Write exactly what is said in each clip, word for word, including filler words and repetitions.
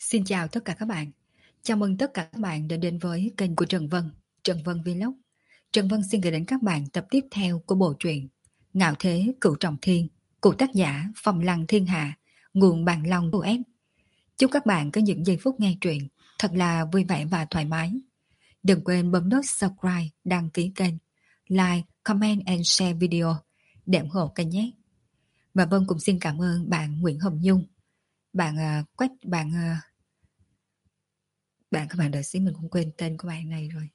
Xin chào tất cả các bạn. Chào mừng tất cả các bạn đã đến với kênh của Trần Vân, Trần Vân Vlog. Trần Vân xin gửi đến các bạn tập tiếp theo của bộ truyện Ngạo Thế Cửu Trọng Thiên của tác giả Phong Lăng Thiên Hạ, nguồn Bàn Long u ép. Chúc các bạn có những giây phút nghe truyện thật là vui vẻ và thoải mái. Đừng quên bấm nút subscribe, đăng ký kênh, like, comment and share video để ủng hộ kênh nhé. Và Vân cũng xin cảm ơn bạn Nguyễn Hồng Nhung. Bạn uh, quét bạn uh, Bạn các bạn đợi xíu, mình cũng quên tên của bạn này rồi.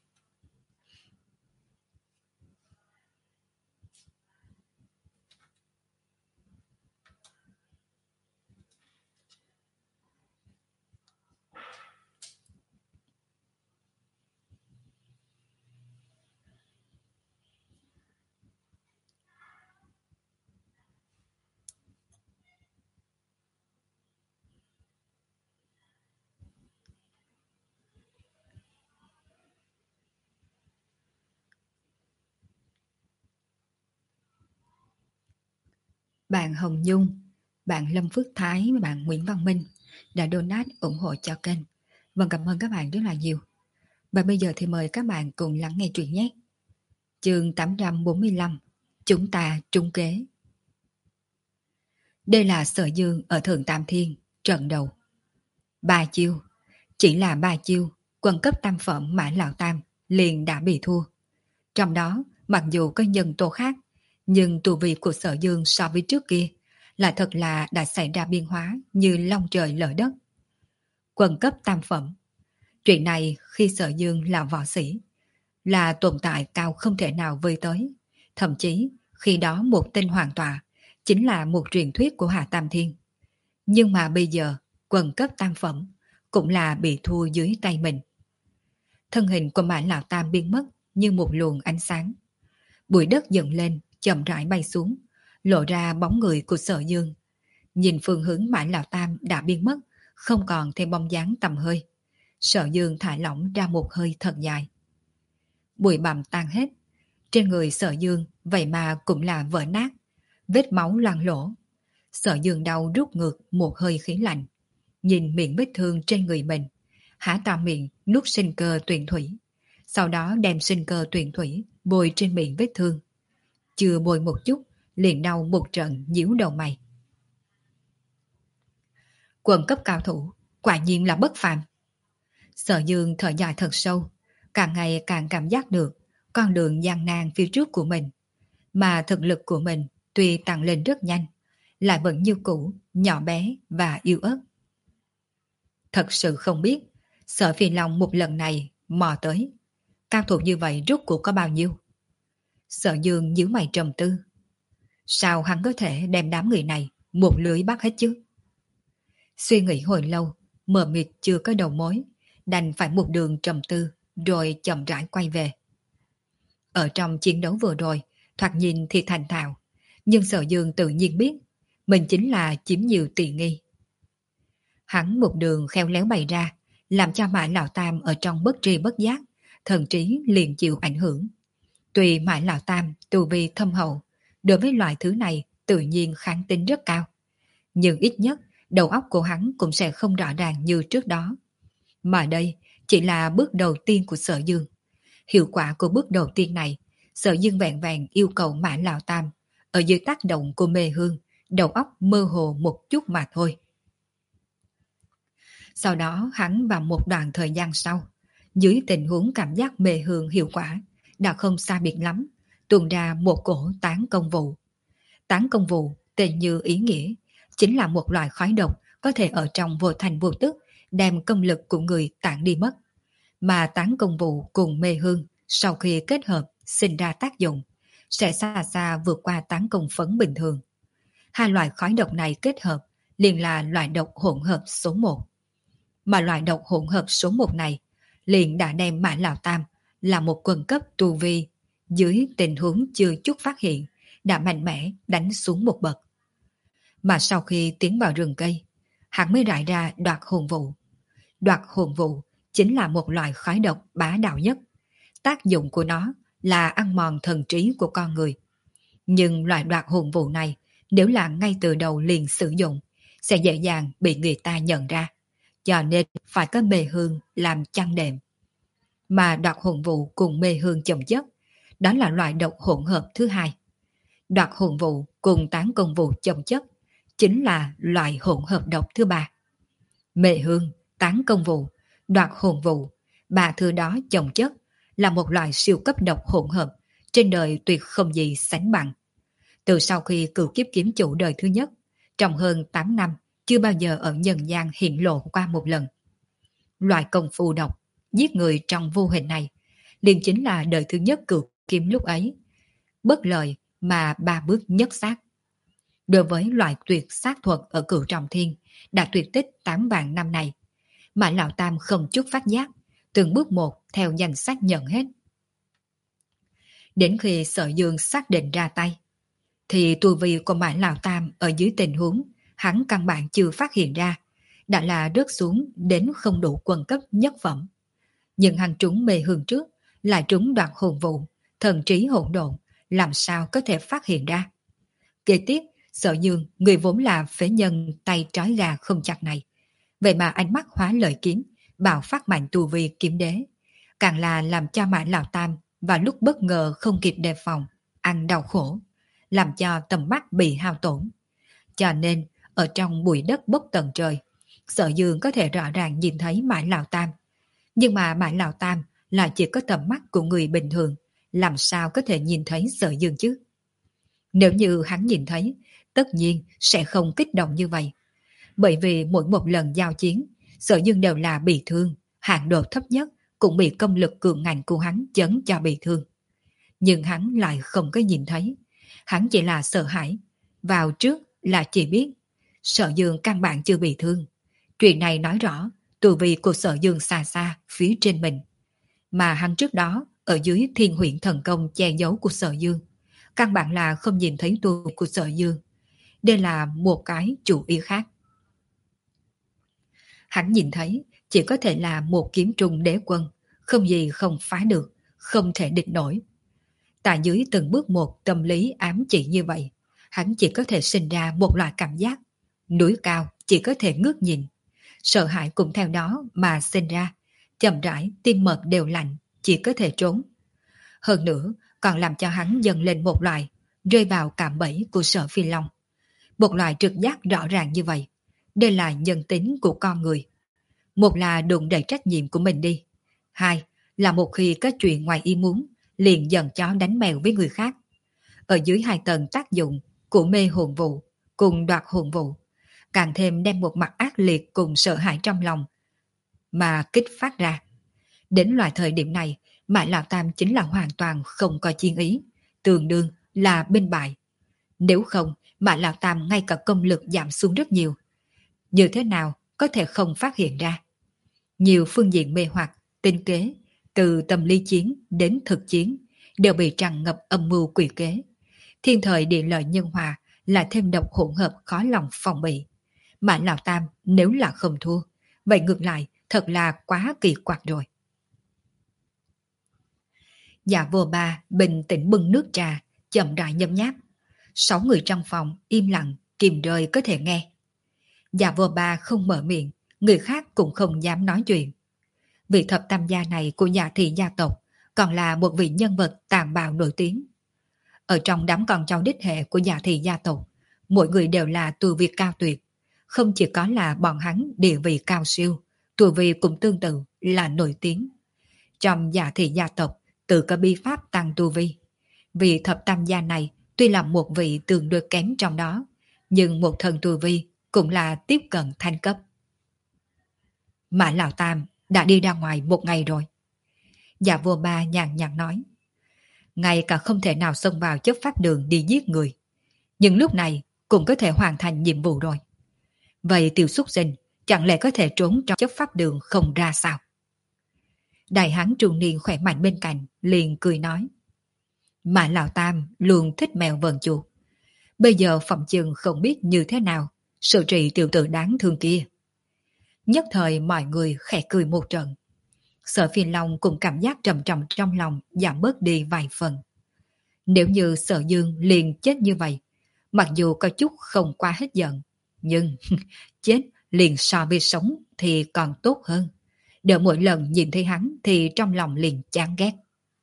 Bạn Hồng Nhung, bạn Lâm Phước Thái và bạn Nguyễn Văn Minh đã donate ủng hộ cho kênh. Vâng, cảm ơn các bạn rất là nhiều. Và bây giờ thì mời các bạn cùng lắng nghe truyện nhé. Chương tám trăm bốn mươi lăm, chúng ta trung kế. Đây là Sở Dương ở Thượng Tam Thiên, trận đầu. Ba chiêu, chỉ là ba chiêu, quân cấp tam phẩm Mã Lão Tam liền đã bị thua. Trong đó, mặc dù có nhân tố khác, nhưng tu vi của Sở Dương so với trước kia là thật là đã xảy ra biến hóa như long trời lở đất. Quân cấp tam phẩm. Chuyện này khi Sở Dương là võ sĩ, là tồn tại cao không thể nào vơi tới. Thậm chí khi đó một tên hoàng tọa chính là một truyền thuyết của Hạ Tam Thiên. Nhưng mà bây giờ quân cấp tam phẩm cũng là bị thua dưới tay mình. Thân hình của Mã Lão Tam biến mất như một luồng ánh sáng. Bụi đất dựng lên, chậm rãi bay xuống, lộ ra bóng người của Sở Dương. Nhìn phương hướng Mã Lão Tam đã biến mất, không còn thêm bóng dáng tầm hơi. Sở Dương thả lỏng ra một hơi thật dài. Bụi bặm tan hết. Trên người Sở Dương vậy mà cũng là vỡ nát, vết máu loang lỗ. Sở Dương đau rút ngược một hơi khí lạnh. Nhìn miệng vết thương trên người mình, há to miệng nuốt sinh cơ tuyền thủy. Sau đó đem sinh cơ tuyền thủy bôi trên miệng vết thương. Chưa bôi một chút, liền đau một trận nhíu đầu mày. Quần cấp cao thủ, quả nhiên là bất phàm. Sở Dương thở dài thật sâu, càng ngày càng cảm giác được con đường gian nan phía trước của mình. Mà thực lực của mình tuy tăng lên rất nhanh, lại vẫn như cũ, nhỏ bé và yếu ớt. Thật sự không biết, Sở Phi Long một lần này mò tới. Cao thủ như vậy rốt cuộc có bao nhiêu? Sở Dương nhíu mày trầm tư. Sao hắn có thể đem đám người này một lưới bắt hết chứ? Suy nghĩ hồi lâu, mờ mịt chưa có đầu mối, đành phải một đường trầm tư, rồi chậm rãi quay về. Ở trong chiến đấu vừa rồi, thoạt nhìn thì thành thạo, nhưng Sở Dương tự nhiên biết, mình chính là chiếm nhiều tiện nghi. Hắn một đường khéo léo bày ra, làm cho Mã Lão Tam ở trong bất tri bất giác, thần trí liền chịu ảnh hưởng. Tuy Mã Lão Tam tu vi thâm hậu, đối với loại thứ này tự nhiên kháng tính rất cao. Nhưng ít nhất, đầu óc của hắn cũng sẽ không rõ ràng như trước đó. Mà đây chỉ là bước đầu tiên của Sở Dương. Hiệu quả của bước đầu tiên này, Sở Dương vẹn vẹn yêu cầu Mã Lão Tam, ở dưới tác động của mê hương, đầu óc mơ hồ một chút mà thôi. Sau đó hắn vào một đoạn thời gian sau, dưới tình huống cảm giác mê hương hiệu quả, đã không xa biệt lắm, tuôn ra một cổ tán công vụ. Tán công vụ, tên như ý nghĩa, chính là một loại khói độc có thể ở trong vô thành vô tức đem công lực của người tản đi mất. Mà tán công vụ cùng mê hương sau khi kết hợp sinh ra tác dụng, sẽ xa xa vượt qua tán công phấn bình thường. Hai loại khói độc này kết hợp liền là loại độc hỗn hợp số một. Mà loại độc hỗn hợp số một này liền đã đem Mã Lão Tam là một quần cấp tu vi, dưới tình huống chưa chút phát hiện, đã mạnh mẽ đánh xuống một bậc. Mà sau khi tiến vào rừng cây, hắn mới rải ra đoạt hồn vụ. Đoạt hồn vụ chính là một loại khói độc bá đạo nhất. Tác dụng của nó là ăn mòn thần trí của con người. Nhưng loại đoạt hồn vụ này, nếu là ngay từ đầu liền sử dụng, sẽ dễ dàng bị người ta nhận ra. cho nên phải có mê hương làm chăn đệm. Mà đoạt hồn vụ cùng mê hương chồng chất, đó là loại độc hỗn hợp thứ hai. Đoạt hồn vụ cùng tán công vụ chồng chất chính là loại hỗn hợp độc thứ ba. Mê hương, tán công vụ, đoạt hồn vụ, ba thứ đó chồng chất là một loại siêu cấp độc hỗn hợp trên đời tuyệt không gì sánh bằng. Từ sau khi cửu kiếp kiếm chủ đời thứ nhất, trong hơn tám năm chưa bao giờ ở nhân gian hiện lộ qua một lần. Loại công phu độc, giết người trong vô hình này, liền chính là đời thứ nhất cửu kiếm lúc ấy. Bất lợi mà ba bước nhất sát. Đối với loại tuyệt sát thuật ở cửu trọng thiên, đã tuyệt tích tám vạn năm này, mà Lão Tam không chút phát giác, từng bước một theo danh sách nhận hết. Đến khi Sở Dương xác định ra tay, thì tu vi của Mã Lão Tam ở dưới tình huống hắn căn bản chưa phát hiện ra, đã là rớt xuống đến không đủ quân cấp nhất phẩm. Nhưng hắn trúng mê hương trước, lại trúng đoạt hồn vụ, thần trí hỗn độn, làm sao có thể phát hiện ra. Kế tiếp, Sở Dương, người vốn là phế nhân tay trói gà không chặt này, vậy mà ánh mắt hóa lợi kiếm, bạo phát mạnh tu vi kiếm đế, càng là làm cho Mã Lão Tam và lúc bất ngờ không kịp đề phòng, ăn đau khổ, làm cho tầm mắt bị hao tổn. Cho nên, ở trong bụi đất bốc tận trời, Sở Dương có thể rõ ràng nhìn thấy Mã Lão Tam. Nhưng mà Mã Lão Tam là chỉ có tầm mắt của người bình thường, làm sao có thể nhìn thấy Sở Dương chứ? Nếu như hắn nhìn thấy, tất nhiên sẽ không kích động như vậy. Bởi vì mỗi một lần giao chiến, Sở Dương đều là bị thương, hạng độ thấp nhất cũng bị công lực cường ngạnh của hắn chấn cho bị thương. Nhưng hắn lại không có nhìn thấy. Hắn chỉ là sợ hãi. Vào trước là chỉ biết Sở Dương căn bản chưa bị thương. Chuyện này nói rõ tu vi của Sở Dương xa xa phía trên mình. Mà hắn trước đó ở dưới thiên huyện thần công che giấu của Sở Dương, căn bản là không nhìn thấy tu vi của Sở Dương. Đây là một cái chủ ý khác. Hắn nhìn thấy chỉ có thể là một kiếm trung đế quân, không gì không phá được, không thể địch nổi. Tại dưới từng bước một tâm lý ám chỉ như vậy, hắn chỉ có thể sinh ra một loại cảm giác. Núi cao chỉ có thể ngước nhìn. Sợ hãi cũng theo đó mà sinh ra. Chậm rãi, tim mật đều lạnh, chỉ có thể trốn. Hơn nữa, còn làm cho hắn dần lên một loại, rơi vào cạm bẫy của Sở Phi Long. Một loại trực giác rõ ràng như vậy. Đây là nhân tính của con người. Một là đụng đẩy trách nhiệm của mình đi. Hai là một khi có chuyện ngoài ý muốn, liền dần chó đánh mèo với người khác. Ở dưới hai tầng tác dụng của mê hồn vụ cùng đoạt hồn vụ, càng thêm đem một mặt ác liệt cùng sợ hãi trong lòng mà kích phát ra. Đến loại thời điểm này, Mã Lão Tam chính là hoàn toàn không có chiến ý, tương đương là bên bại. Nếu không, Mã Lão Tam ngay cả công lực giảm xuống rất nhiều. Như thế nào có thể không phát hiện ra? Nhiều phương diện mê hoặc, tinh kế, từ tâm lý chiến đến thực chiến, đều bị tràn ngập âm mưu quỷ kế. Thiên thời địa lợi nhân hòa là thêm độc hỗn hợp khó lòng phòng bị. Mã Lão Tam nếu là không thua, vậy ngược lại thật là quá kỳ quặc rồi. Dạ vô ba bình tĩnh bưng nước trà, chậm rãi nhấm nháp. Sáu người trong phòng im lặng, kìm rơi có thể nghe. Dạ vô ba không mở miệng, người khác cũng không dám nói chuyện. Vị thập tam gia này của Dạ thị gia tộc còn là một vị nhân vật tàn bạo nổi tiếng. Ở trong đám con cháu đích hệ của Dạ thị gia tộc, mỗi người đều là tu vi cao tuyệt. Không chỉ có là bọn hắn địa vị cao siêu, tu vi cũng tương tự là nổi tiếng. Trong Dạ thị gia tộc tự có bí pháp tăng tu vi. Vị thập tam gia này tuy là một vị tương đối kém trong đó, nhưng một thần tu vi cũng là tiếp cận thanh cấp. Mã Lão Tam đã đi ra ngoài một ngày rồi. Dạ vua ba nhàn nhạt nói. Ngay cả không thể nào xông vào chấp pháp đường đi giết người. Nhưng lúc này cũng có thể hoàn thành nhiệm vụ rồi. Vậy tiểu súc sinh chẳng lẽ có thể trốn trong chấp pháp đường không ra sao? Đại hán trung niên khỏe mạnh bên cạnh liền cười nói. Mã Lão Tam luôn thích mèo vờn chuột. Bây giờ phòng chừng không biết như thế nào sự trị tiểu tử đáng thương kia. Nhất thời mọi người khẽ cười một trận. Sở Phi Long cùng cảm giác trầm trọng trong lòng giảm bớt đi vài phần. Nếu như Sở Dương liền chết như vậy, mặc dù có chút không qua hết giận, nhưng chết liền so với sống thì còn tốt hơn. Đợi mỗi lần nhìn thấy hắn thì trong lòng liền chán ghét.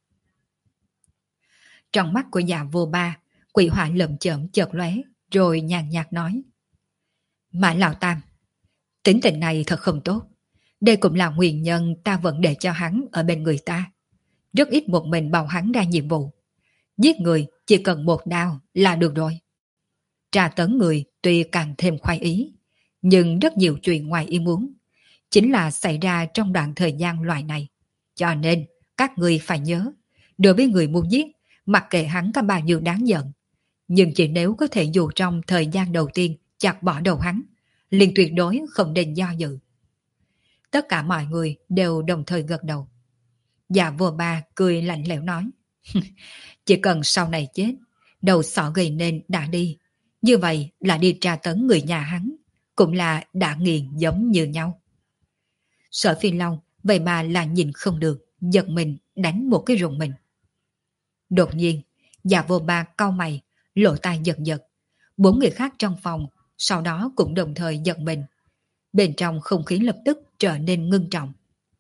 Trong mắt của già vô ba, quỷ hỏa lợm chởm chợt lóe, rồi nhàn nhạt nói. Mã Lão Tam, tính tình này thật không tốt. Đây cũng là nguyên nhân ta vẫn để cho hắn ở bên người ta. Rất ít một mình bảo hắn ra nhiệm vụ. Giết người chỉ cần một đao là được rồi. Tra tấn người tuy càng thêm khoái ý, nhưng rất nhiều chuyện ngoài ý muốn chính là xảy ra trong đoạn thời gian loại này. Cho nên các người phải nhớ, đối với người muốn giết, mặc kệ hắn có bao nhiêu đáng giận, nhưng chỉ nếu có thể dù trong thời gian đầu tiên chặt bỏ đầu hắn, liền tuyệt đối không nên do dự. Tất cả mọi người đều đồng thời gật đầu. Dạ vô ba cười lạnh lẽo nói. Chỉ cần sau này chết, đầu sọ gây nên đã đi. Như vậy là đi tra tấn người nhà hắn, cũng là đã nghiền giống như nhau. Sở Phi Long vậy mà là nhìn không được, giật mình đánh một cái rùng mình. Đột nhiên, dạ vô ba cau mày, lộ tai giật giật. Bốn người khác trong phòng sau đó cũng đồng thời giật mình. Bên trong không khí lập tức trở nên ngưng trọng.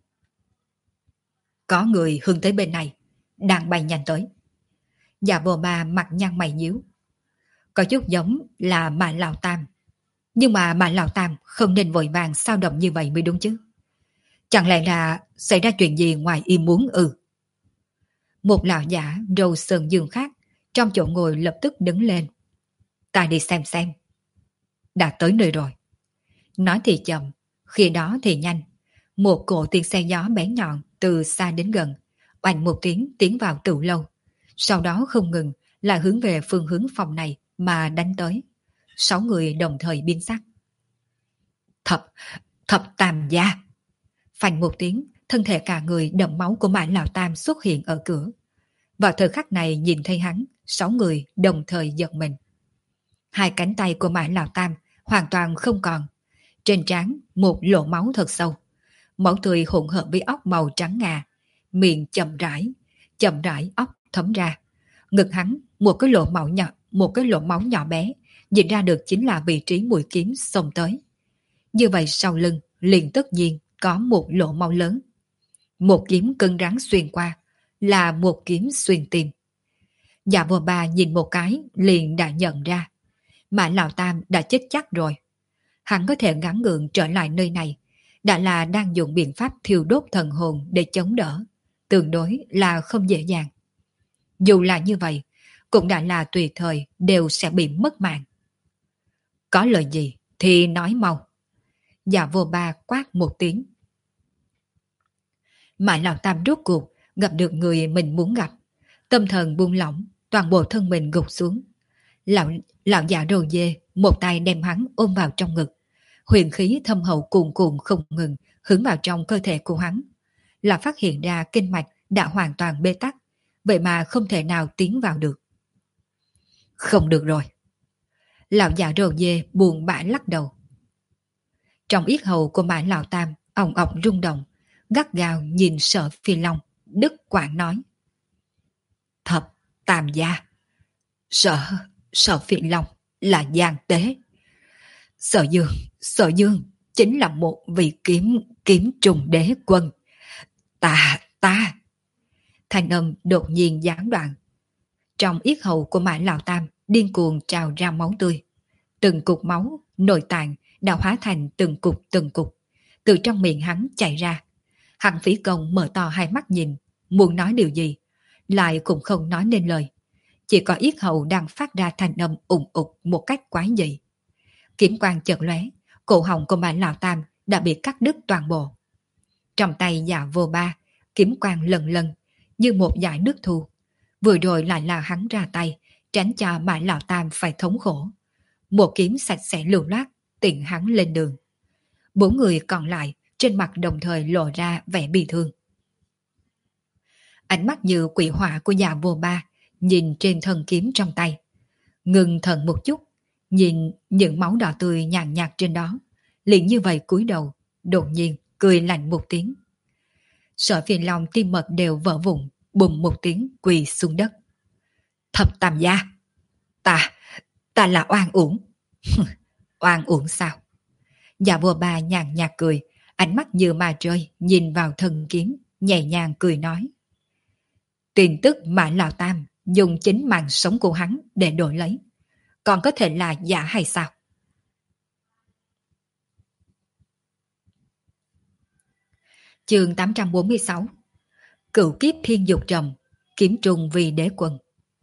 Có người hướng tới bên này, đang bay nhanh tới. Dạ vô ba mặt nhăn mày nhíu. Có chút giống là Mã Lão Tam. Nhưng mà Mã Lão Tam không nên vội vàng sao động như vậy mới đúng chứ. Chẳng lẽ là xảy ra chuyện gì ngoài ý muốn ư? Một lão giả râu sơn dương khác trong chỗ ngồi lập tức đứng lên. Ta đi xem xem. Đã tới nơi rồi. Nói thì chậm, khi đó thì nhanh. Một cỗ tiếng xe gió bén nhọn từ xa đến gần, oanh một tiếng tiến vào tửu lâu. Sau đó không ngừng là hướng về phương hướng phòng này mà đánh tới. Sáu người đồng thời biến sắc. Thập, thập tam gia. Phanh một tiếng, thân thể cả người đẫm máu của Mã Lão Tam xuất hiện ở cửa. Vào thời khắc này nhìn thấy hắn, sáu người đồng thời giật mình. Hai cánh tay của Mã Lão Tam hoàn toàn không còn. Trên trán một lỗ máu thật sâu. Máu tươi hỗn hợp với óc màu trắng ngà. Miệng chậm rãi, chậm rãi óc thấm ra. Ngực hắn một cái lỗ máu nhỏ, một cái lỗ máu nhỏ bé, nhìn ra được chính là vị trí mũi kiếm xông tới. Như vậy sau lưng liền tất nhiên có một lỗ máu lớn. Một kiếm cứng rắn xuyên qua, là một kiếm xuyên tim. Dạ vô ba nhìn một cái liền đã nhận ra. Mã Lão Tam đã chết chắc rồi. Hắn có thể gắng gượng trở lại nơi này, đã là đang dùng biện pháp thiêu đốt thần hồn để chống đỡ. Tương đối là không dễ dàng. Dù là như vậy, cũng đã là tùy thời đều sẽ bị mất mạng. Có lời gì thì nói mau. Dạ vô ba quát một tiếng. Mã Lão Tam rốt cuộc gặp được người mình muốn gặp. Tâm thần buông lỏng, toàn bộ thân mình gục xuống. Lão, lão già râu dê một tay đem hắn ôm vào trong ngực. Huyền khí thâm hậu cuồn cuộn không ngừng hướng vào trong cơ thể của hắn. Là phát hiện ra kinh mạch đã hoàn toàn bế tắc, vậy mà không thể nào tiến vào được. Không được rồi. Lão già râu dê buồn bã lắc đầu. Trong yết hầu của Mã Lão Tam ong ong rung động, gắt gao nhìn Sở Phi Long, đứt quãng nói. Thập tam gia. Sở, Sở Phi Long là gian tế. Sở Dương, Sở Dương chính là một vị kiếm, kiếm trùng đế quân. Ta, ta. Thanh âm đột nhiên gián đoạn. Trong yết hầu của Mã Lão Tam điên cuồng trào ra máu tươi. Từng cục máu, nội tạng đã hóa thành từng cục từng cục. Từ trong miệng hắn chảy ra. Hạng Phí Công mở to hai mắt nhìn, muốn nói điều gì, lại cũng không nói nên lời. Chỉ có yết hầu đang phát ra thanh âm ủng ục một cách quái dị. Kiếm quang chợt lóe, cổ họng của Mã Lão Tam đã bị cắt đứt toàn bộ. Trong tay Dạ vô ba, kiếm quang lần lần, như một dải nước thu. Vừa rồi lại là hắn ra tay, tránh cho Mã Lão Tam phải thống khổ. Một kiếm sạch sẽ lưu loát, tiện hắn lên đường. Bốn người còn lại trên mặt đồng thời lộ ra vẻ bi thương. Ánh mắt như quỷ hỏa của Dạ vô ba nhìn trên thân kiếm trong tay. Ngừng thần một chút, nhìn những máu đỏ tươi nhàn nhạt trên đó. Liền như vậy cúi đầu, đột nhiên cười lạnh một tiếng. Sở Phi Long tim mật đều vỡ vụn, bùng một tiếng quỳ xuống đất. Thập tam gia, ta, ta là oan uổng. Oan uổng sao? Dạ vua bà nhàn nhạt cười, ánh mắt như ma rơi nhìn vào thân kiếm, nhẹ nhàng cười nói. Tin tức mà Lão Tam dùng chính mạng sống của hắn để đổi lấy, còn có thể là giả hay sao? Chương tám trăm bốn mươi sáu. Cửu kiếp thiên dục trầm, kiếm trùng vì đế quân.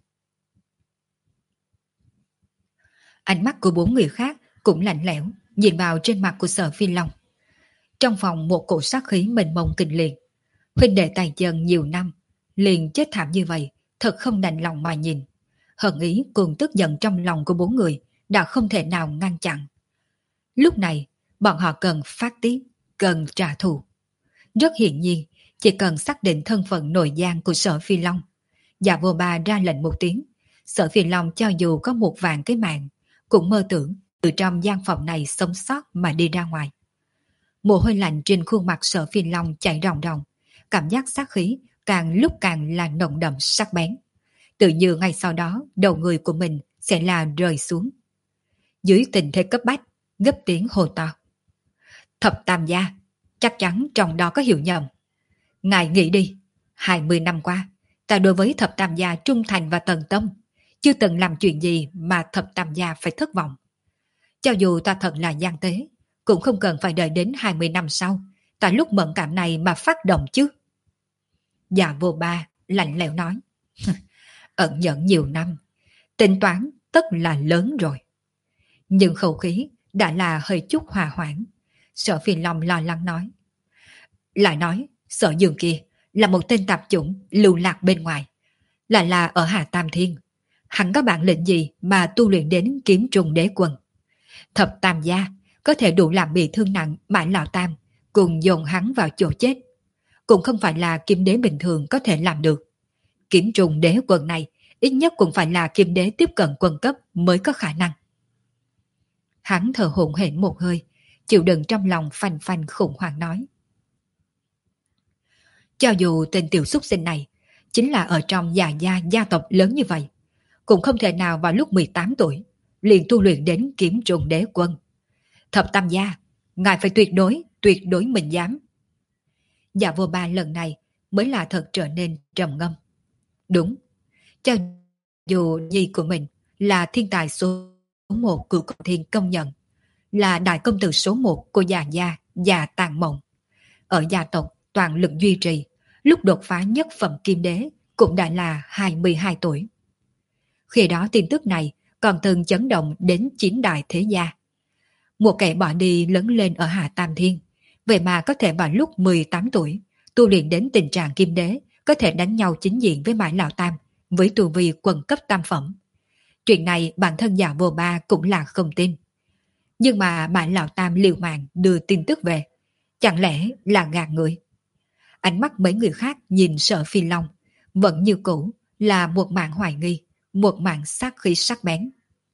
Ánh mắt của bốn người khác cũng lạnh lẽo, nhìn vào trên mặt của Sở Phi Long. Trong phòng một cổ sát khí mênh mông kinh liệt. Huynh đệ tài chân nhiều năm, liền chết thảm như vậy, thật không đành lòng mà nhìn. Hận ý cùng tức giận trong lòng của bốn người đã không thể nào ngăn chặn. Lúc này, bọn họ cần phát tiết, cần trả thù. Rất hiển nhiên, chỉ cần xác định thân phận nội gian của Sở Phi Long. Dạ vô ba ra lệnh một tiếng, Sở Phi Long cho dù có một vạn cái mạng, cũng mơ tưởng từ trong gian phòng này sống sót mà đi ra ngoài. Mồ hôi lạnh trên khuôn mặt Sở Phi Long chảy ròng ròng, cảm giác sát khí càng lúc càng là nồng đậm sắc bén. Tự như ngay sau đó đầu người của mình sẽ là rơi xuống. Dưới tình thế cấp bách, gấp tiếng hô to. Thập Tam gia, chắc chắn trong đó có hiểu nhầm. Ngài nghĩ đi, hai mươi năm qua, ta đối với Thập Tam gia trung thành và tận tâm, chưa từng làm chuyện gì mà Thập Tam gia phải thất vọng. Cho dù ta thật là gian tế, cũng không cần phải đợi đến hai mươi năm sau, tại lúc mẫn cảm này mà phát động chứ. Dạ vô ba lạnh lẽo nói. Ẩn nhẫn nhiều năm, tính toán tất là lớn rồi. Nhưng khẩu khí đã là hơi chút hòa hoãn. Sở Phi Long lo lắng nói. Lại nói, Sở Dương kia là một tên tạp chủng lưu lạc bên ngoài, là là ở Hà Tam Thiên. Hắn có bản lĩnh gì mà tu luyện đến kiếm trùng đế quân? Thập Tam gia có thể đủ làm bị thương nặng Mã Lão Tam, cùng dồn hắn vào chỗ chết. Cũng không phải là kiếm đế bình thường có thể làm được. Kiếm trùng đế quân này ít nhất cũng phải là kiếm đế tiếp cận quân cấp mới có khả năng. Hắn thở hổn hển một hơi, chịu đựng trong lòng phanh phanh khủng hoảng nói. Cho dù tên tiểu xúc sinh này chính là ở trong già gia gia tộc lớn như vậy, cũng không thể nào vào lúc mười tám tuổi liền tu luyện đến kiếm trùng đế quân. Thập Tam gia, ngài phải tuyệt đối, tuyệt đối mình dám. Dạ vô ba lần này mới là thật trở nên trầm ngâm. Đúng, cho dù nhi của mình là thiên tài số một của Cửu Thiên công nhận, là đại công tử số một của già gia, già Tàn Mộng. Ở gia tộc toàn lực duy trì, lúc đột phá nhất phẩm kim đế cũng đã là hai mươi hai tuổi. Khi đó tin tức này còn từng chấn động đến chín đại thế gia. Một kẻ bỏ đi lớn lên ở Hạ Tam Thiên, vậy mà có thể vào lúc mười tám tuổi tu luyện đến tình trạng kim đế, có thể đánh nhau chính diện với Mã Lão Tam với tu vi quần cấp tam phẩm. Chuyện này bản thân Dạ vô ba cũng là không tin. Nhưng mà Mã Lão Tam liều mạng đưa tin tức về, chẳng lẽ là gạt người? Ánh mắt mấy người khác nhìn Sở Phi Long vẫn như cũ là một mảng hoài nghi, một mảng sát khí sắc bén.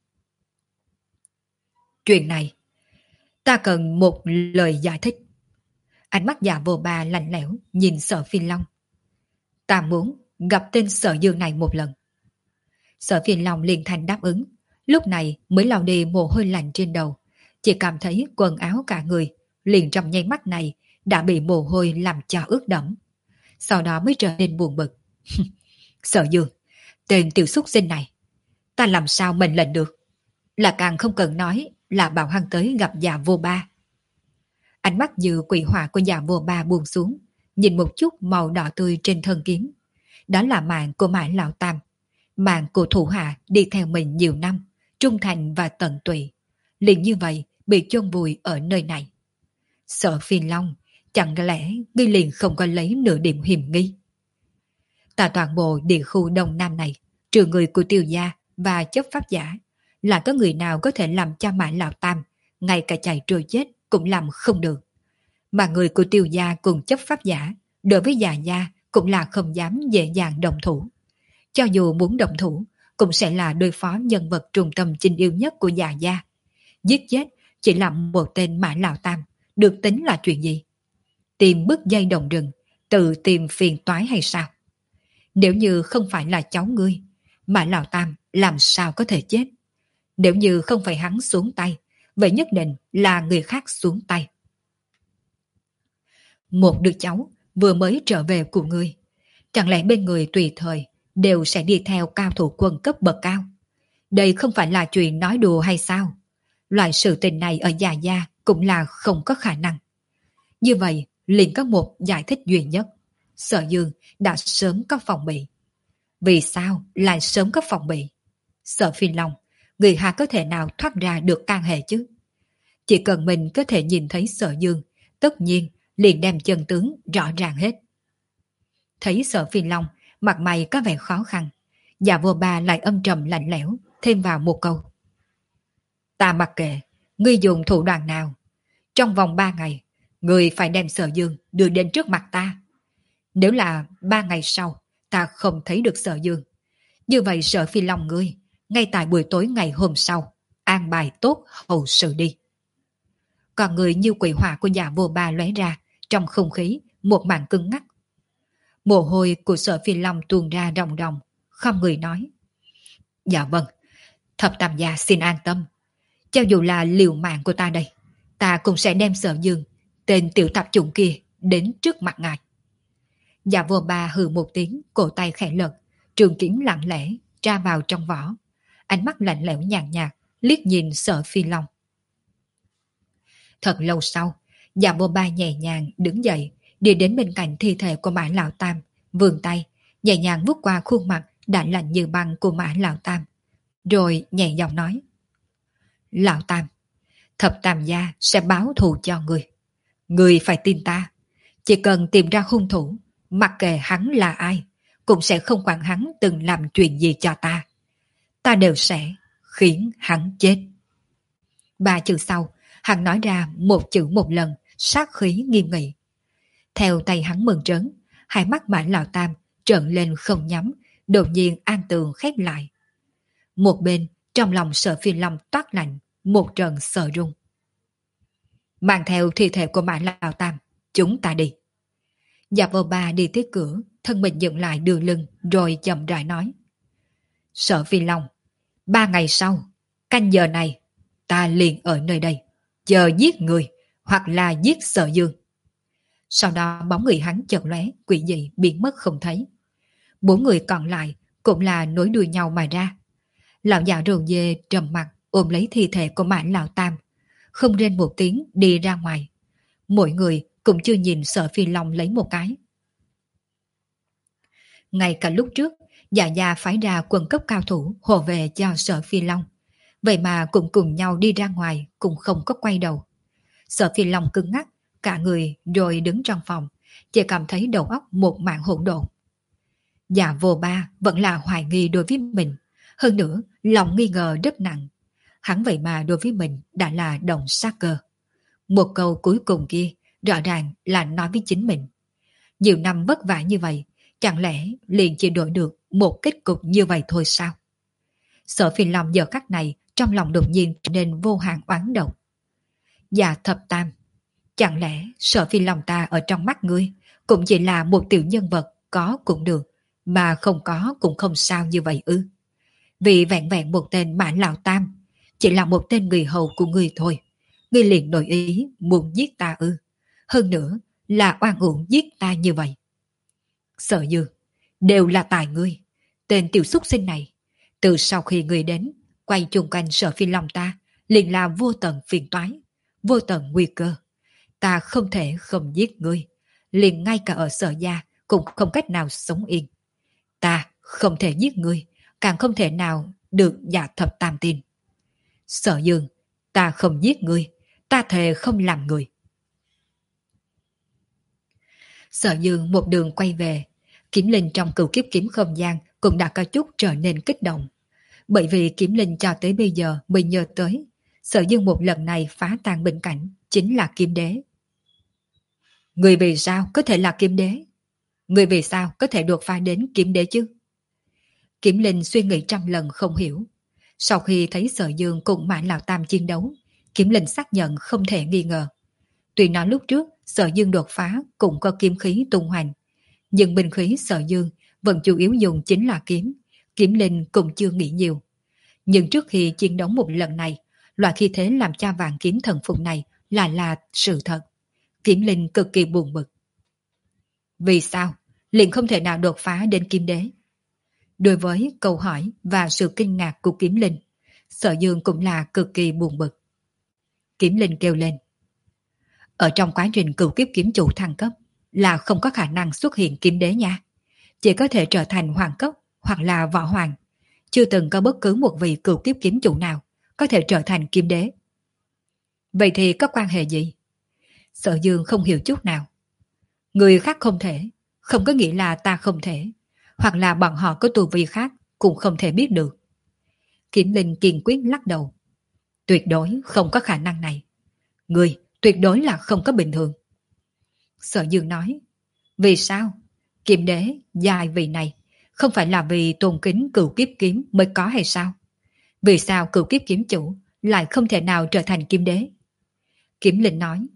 Chuyện này, ta cần một lời giải thích. Ánh mắt Dạ vô ba lạnh lẽo nhìn Sở Phi Long. Ta muốn gặp tên Sở Dương này một lần. Sở Phi Long liền thành đáp ứng, lúc này mới lau đi mồ hôi lạnh trên đầu, chỉ cảm thấy quần áo cả người liền trong nháy mắt này đã bị mồ hôi làm cho ướt đẫm. Sau đó mới trở nên buồn bực. Sở Dương, tên tiểu xúc sinh này, ta làm sao mệnh lệnh được? Là càng không cần nói là bảo hắn tới gặp Dạ vô ba. Ánh mắt như quỷ hỏa của Dạ vô ba buông xuống, nhìn một chút màu đỏ tươi trên thân kiếm. Đó là mạng của Mã Lão Tam, mạng của thủ hạ đi theo mình nhiều năm, trung thành và tận tụy, liền như vậy bị chôn vùi ở nơi này. Sở Phi Long, chẳng lẽ ngươi liền không có lấy nửa điểm hiểm nghi? Tại toàn bộ địa khu Đông Nam này, trừ người của Tiêu gia và chấp pháp giả, là có người nào có thể làm cho Mã Lão Tam ngay cả chạy trôi chết cũng làm không được. Mà người của Tiêu gia cùng chấp pháp giả đối với già gia cũng là không dám dễ dàng đồng thủ. Cho dù muốn đồng thủ, cũng sẽ là đối phó nhân vật trung tâm chính yêu nhất của già gia. Giết chết chỉ là một tên Mã Lão Tam, được tính là chuyện gì? Tìm bức dây đồng rừng, tự tìm phiền toái hay sao? Nếu như không phải là cháu ngươi, Mã Lão Tam làm sao có thể chết? Nếu như không phải hắn xuống tay, vậy nhất định là người khác xuống tay. Một đứa cháu vừa mới trở về của ngươi, chẳng lẽ bên người tùy thời đều sẽ đi theo cao thủ quân cấp bậc cao? Đây không phải là chuyện nói đùa hay sao? Loại sự tình này ở Già Gia cũng là không có khả năng. Như vậy, liền có một giải thích duy nhất. Sở Dương đã sớm có phòng bị. Vì sao lại sớm có phòng bị? Sở Phi Long, người hà có thể nào thoát ra được can hệ chứ? Chỉ cần mình có thể nhìn thấy Sở Dương, tất nhiên liền đem chân tướng rõ ràng hết. Thấy Sở Phi Long, mặt mày có vẻ khó khăn, Dạ Vô Ba lại âm trầm lạnh lẽo, thêm vào một câu. Ta mặc kệ, ngươi dùng thủ đoạn nào. Trong vòng ba ngày, ngươi phải đem Sở Dương đưa đến trước mặt ta. Nếu là ba ngày sau, ta không thấy được Sở Dương. Như vậy Sở Phi Long ngươi, ngay tại buổi tối ngày hôm sau, an bài tốt hậu sự đi. Còn người như quỷ hỏa của Dạ Vô Ba lóe ra, trong không khí, một màn cứng ngắc. Mồ hôi của Sở Phi Long tuôn ra ròng ròng, không người nói. Dạ vâng, Thập Tam gia xin an tâm. Cho dù là liều mạng của ta đây, ta cũng sẽ đem Sở Dương, tên tiểu tạp chủng kia, đến trước mặt ngài. Dạ Vô Ba hừ một tiếng, cổ tay khẽ lật, trường kiếm lặng lẽ tra vào trong vỏ. Ánh mắt lạnh lẽo nhàn nhạt, liếc nhìn Sở Phi Long. Thật lâu sau, Dạ Vô Ba nhẹ nhàng đứng dậy, đi đến bên cạnh thi thể của Mã Lão Tam, vươn tay, nhẹ nhàng vuốt qua khuôn mặt đã lạnh như băng của Mã Lão Tam, rồi nhẹ giọng nói. Lão Tam, Thập Tam gia sẽ báo thù cho người. Người phải tin ta, chỉ cần tìm ra hung thủ, mặc kệ hắn là ai, cũng sẽ không quản hắn từng làm chuyện gì cho ta. Ta đều sẽ khiến hắn chết. Ba chữ sau, hắn nói ra một chữ một lần, sát khí nghiêm nghị. Theo tay hắn mừng trớn, hai mắt Mã Lão Tam trợn lên không nhắm, đột nhiên an tường khép lại. Một bên, trong lòng Sở Phi Long toát lạnh, một trận sợ run. Mang theo thi thể của Mã Lão Tam, chúng ta đi. Dạ Vô Ba đi tới cửa, thân mình dựng lại đường lưng, rồi chậm rãi nói. Sở Phi Long, ba ngày sau, canh giờ này, ta liền ở nơi đây, chờ giết người, hoặc là giết Sở Dương. Sau đó bóng người hắn chợt lóe, quỷ dị biến mất không thấy. Bốn người còn lại cũng là nối đuôi nhau mà ra. Lão già râu dê trầm mặt ôm lấy thi thể của Mã Lão Tam, không rên một tiếng đi ra ngoài. Mỗi người cũng chưa nhìn Sở Phi Long lấy một cái. Ngay cả lúc trước, Dạ Gia phái ra quân cấp cao thủ hộ về cho Sở Phi Long, vậy mà cũng cùng nhau đi ra ngoài, cũng không có quay đầu. Sở Phi Long cứng ngắc cả người, rồi đứng trong phòng, chỉ cảm thấy đầu óc một mảng hỗn độn. Dạ Vô Ba vẫn là hoài nghi đối với mình, hơn nữa lòng nghi ngờ rất nặng. Hắn vậy mà đối với mình đã là động sát cơ. Một câu cuối cùng kia rõ ràng là nói với chính mình. Nhiều năm vất vả như vậy, chẳng lẽ liền chỉ đổi được một kết cục như vậy thôi sao? Sở Phi Long giờ khắc này trong lòng đột nhiên trở nên vô hạn oán độc. Dạ Thập Tam, chẳng lẽ Sở Phi Long ta ở trong mắt ngươi cũng chỉ là một tiểu nhân vật, có cũng được, mà không có cũng không sao như vậy ư? Vì vẹn vẹn một tên Mã Lão Tam, chỉ là một tên người hầu của ngươi thôi, ngươi liền nổi ý muốn giết ta ư? Hơn nữa là oan uổng giết ta như vậy. Sở Dương, đều là tài ngươi, tên tiểu súc sinh này. Từ sau khi ngươi đến, quay chung quanh Sở Phi Long ta, liền là vô tận phiền toái, vô tận nguy cơ. Ta không thể không giết ngươi, liền ngay cả ở Sở gia cũng không cách nào sống yên. Ta không thể giết ngươi, càng không thể nào được Dạ Thập Tam tin. Sở Dương, ta không giết ngươi, ta thề không làm người. Sở Dương một đường quay về, Kiếm Linh trong cửu kiếp kiếm không gian cũng đã có chút trở nên kích động. Bởi vì Kiếm Linh cho tới bây giờ mới nhớ tới, Sở Dương một lần này phá tan bình cảnh chính là Kiếm Đế. Người vì sao có thể là Kiếm Đế? Người vì sao có thể đột phá đến Kiếm Đế chứ? Kiếm Linh suy nghĩ trăm lần không hiểu. Sau khi thấy Sở Dương cùng Mã Lão Tam chiến đấu, Kiếm Linh xác nhận không thể nghi ngờ. Tuy nói lúc trước Sở Dương đột phá cũng có kiếm khí tung hoành, nhưng binh khí Sở Dương vẫn chủ yếu dùng chính là kiếm. Kiếm Linh cũng chưa nghĩ nhiều. Nhưng trước khi chiến đấu một lần này, Loại khí thế làm cha vạn kiếm thần phục này là là sự thật. Kiếm linh cực kỳ buồn bực. Vì sao? Liền không thể nào đột phá đến kiếm đế. Đối với câu hỏi và sự kinh ngạc của kiếm linh, Sở Dương cũng là cực kỳ buồn bực. Kiếm linh kêu lên. Ở trong quá trình cửu kiếp kiếm chủ thăng cấp là không có khả năng xuất hiện kiếm đế nha. Chỉ có thể trở thành hoàng cấp hoặc là võ hoàng. Chưa từng có bất cứ một vị cửu kiếp kiếm chủ nào có thể trở thành kiếm đế. Vậy thì có quan hệ gì? Sở Dương không hiểu chút nào. Người khác không thể, không có nghĩa là ta không thể. Hoặc là bọn họ có tu vi khác cũng không thể biết được. Kiếm linh kiên quyết lắc đầu. Tuyệt đối không có khả năng này. Người tuyệt đối là không có bình thường. Sở Dương nói. Vì sao? Kiếm đế dài vì này không phải là vì tôn kính cửu kiếp kiếm mới có hay sao? Vì sao cửu kiếp kiếm chủ lại không thể nào trở thành kiếm đế? Kiếm linh nói.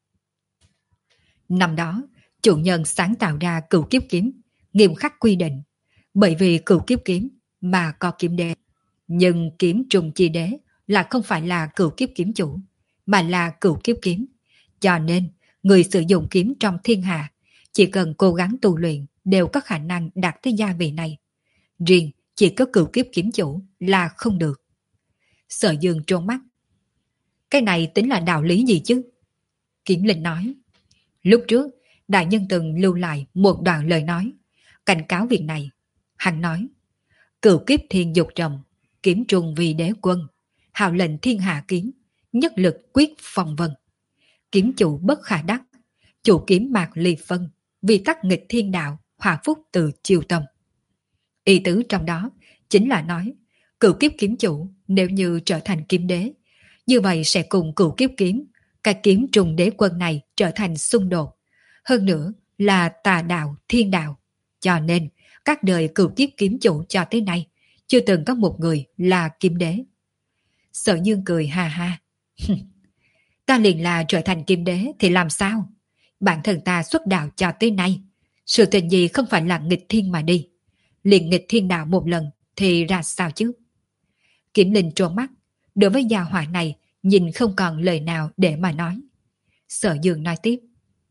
Năm đó, chủ nhân sáng tạo ra cửu kiếp kiếm, nghiêm khắc quy định. Bởi vì cửu kiếp kiếm mà có kiếm đế. Nhưng kiếm trùng chi đế là không phải là cửu kiếp kiếm chủ, mà là cửu kiếp kiếm. Cho nên, người sử dụng kiếm trong thiên hạ, chỉ cần cố gắng tu luyện đều có khả năng đạt tới gia vị này. Riêng chỉ có cửu kiếp kiếm chủ là không được. Sở Dương trốn mắt. Cái này tính là đạo lý gì chứ? Kiếm linh nói. Lúc trước, đại nhân từng lưu lại một đoạn lời nói, cảnh cáo việc này. Hắn nói, cửu kiếp thiên dục trầm, kiếm trùng vì đế quân, hào lệnh thiên hạ kiếm, nhất lực quyết phong vân. Kiếm chủ bất khả đắc, chủ kiếm mạc ly phân, vì tắc nghịch thiên đạo, hòa phúc từ chiêu tâm. Ý tứ trong đó chính là nói, cửu kiếp kiếm chủ nếu như trở thành kiếm đế, như vậy sẽ cùng cửu kiếp kiếm, cái kiếm trùng đế quân này trở thành xung đột. Hơn nữa là tà đạo, thiên đạo. Cho nên, các đời cửu kiếp kiếm chủ cho tới nay, chưa từng có một người là kiếm đế. Sở Dương cười ha ha. Ta liền là trở thành kiếm đế thì làm sao? Bản thân ta xuất đạo cho tới nay, sự tình gì không phải là nghịch thiên mà đi. Liền nghịch thiên đạo một lần thì ra sao chứ? Kiếm linh trố mắt, đối với gia hỏa này nhìn không còn lời nào để mà nói. Sở Dương nói tiếp.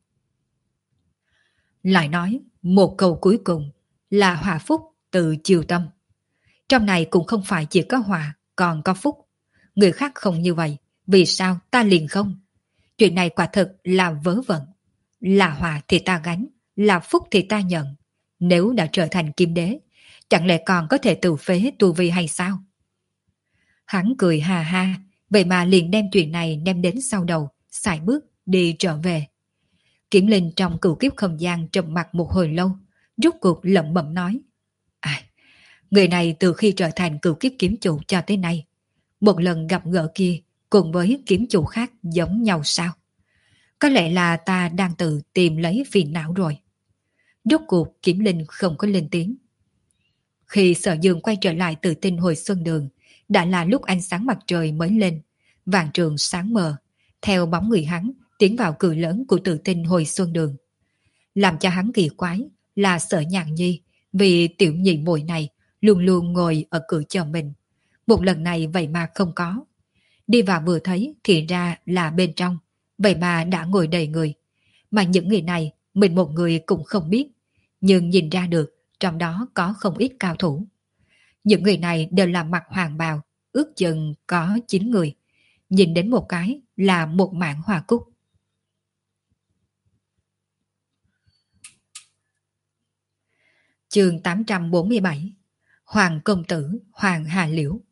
Lại nói, một câu cuối cùng là hòa phúc từ chiều tâm. Trong này cũng không phải chỉ có hòa, còn có phúc. Người khác không như vậy, vì sao ta liền không? Chuyện này quả thực là vớ vẩn. Là hòa thì ta gánh, là phúc thì ta nhận. Nếu đã trở thành kim đế, chẳng lẽ còn có thể tự phế tu vi hay sao? Hắn cười ha ha, vậy mà liền đem chuyện này đem đến sau đầu, xài bước đi trở về. Kiểm linh trong cửu kiếp không gian trầm mặt một hồi lâu, rút cuộc lẩm bẩm nói. À, người này từ khi trở thành cửu kiếp kiếm chủ cho tới nay, một lần gặp gỡ kia cùng với kiếm chủ khác giống nhau sao? Có lẽ là ta đang tự tìm lấy phiền não rồi. Rốt cuộc Kiểm linh không có lên tiếng. Khi Sở Dương quay trở lại từ tinh hồi xuân đường, đã là lúc ánh sáng mặt trời mới lên, vạn trường sáng mờ, theo bóng người hắn tiến vào cửa lớn của tự tinh hồi xuân đường. Làm cho hắn kỳ quái là Sở Nhạn Nhi, vì tiểu nhị muội này luôn luôn ngồi ở cửa chờ mình. Một lần này vậy mà không có. Đi vào vừa thấy thì ra là bên trong, vậy mà đã ngồi đầy người. Mà những người này mình một người cũng không biết, nhưng nhìn ra được trong đó có không ít cao thủ. Những người này đều là mặc hoàng bào, ước chừng có chín người. Nhìn đến một cái là một mảng hoa cúc. Chương tám trăm bốn mươi bảy. Hoàng công tử Hoàng Hà Liễu.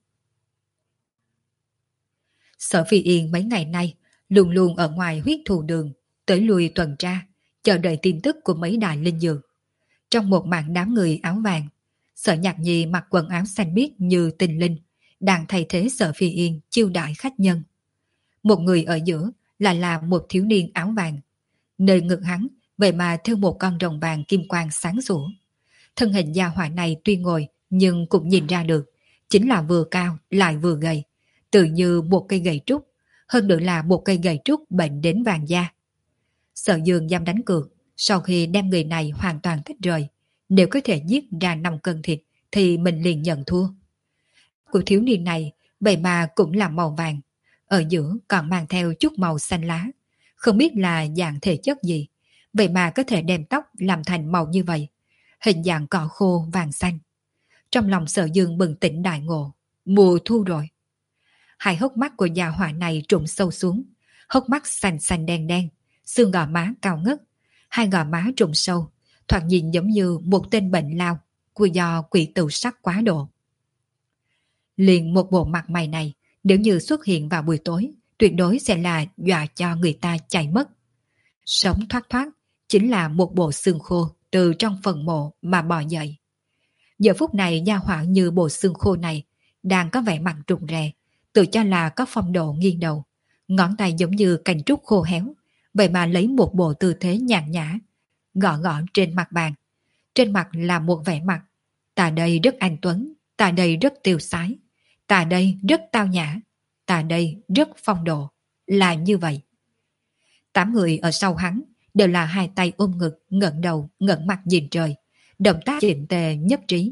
Sở Phi Yên mấy ngày nay luôn luôn ở ngoài huyết thù đường, tới lui tuần tra, chờ đợi tin tức của mấy đại linh dược. Trong một mảng đám người áo vàng, Sở Nhạc Nhi mặc quần áo xanh biếc như tình linh, đang thay thế Sở Phi Yên chiêu đãi khách nhân. Một người ở giữa là là một thiếu niên áo vàng. Nơi ngực hắn vậy mà thêu một con rồng vàng kim quang sáng sủa. Thân hình gia hỏa này tuy ngồi nhưng cũng nhìn ra được, chính là vừa cao lại vừa gầy, tự như một cây gậy trúc, hơn nữa là một cây gậy trúc bệnh đến vàng da. Sở Dương dám đánh cược, sau khi đem người này hoàn toàn tách rời, nếu có thể giết ra năm cân thịt thì mình liền nhận thua. Của thiếu niên này vậy mà cũng là màu vàng, ở giữa còn mang theo chút màu xanh lá, không biết là dạng thể chất gì, vậy mà có thể đem tóc làm thành màu như vậy, hình dạng cỏ khô vàng xanh. Trong lòng Sở Dương bừng tỉnh đại ngộ, mùa thu rồi. Hai hốc mắt của già hỏa này trụng sâu xuống, hốc mắt xanh xanh đen đen, xương gò má cao ngất, hai gò má trụng sâu, thoạt nhìn giống như một tên bệnh lao của do quỷ tự sắc quá độ. Liền một bộ mặt mày này, nếu như xuất hiện vào buổi tối, tuyệt đối sẽ là dọa cho người ta chạy mất. Sống thoát thoát, chính là một bộ xương khô từ trong phần mộ mà bò dậy. Giờ phút này gia hỏa như bộ xương khô này, đang có vẻ mặt rụng rè, tự cho là có phong độ nghiêng đầu, ngón tay giống như cành trúc khô héo, vậy mà lấy một bộ tư thế nhàn nhã, gõ gõ trên mặt bàn. Trên mặt là một vẻ mặt, ta đây rất anh tuấn, ta đây rất tiêu sái, ta đây rất tao nhã, ta đây rất phong độ, là như vậy. Tám người ở sau hắn đều là hai tay ôm ngực, ngẩng đầu, ngẩng mặt nhìn trời, động tác chỉnh tề nhất trí.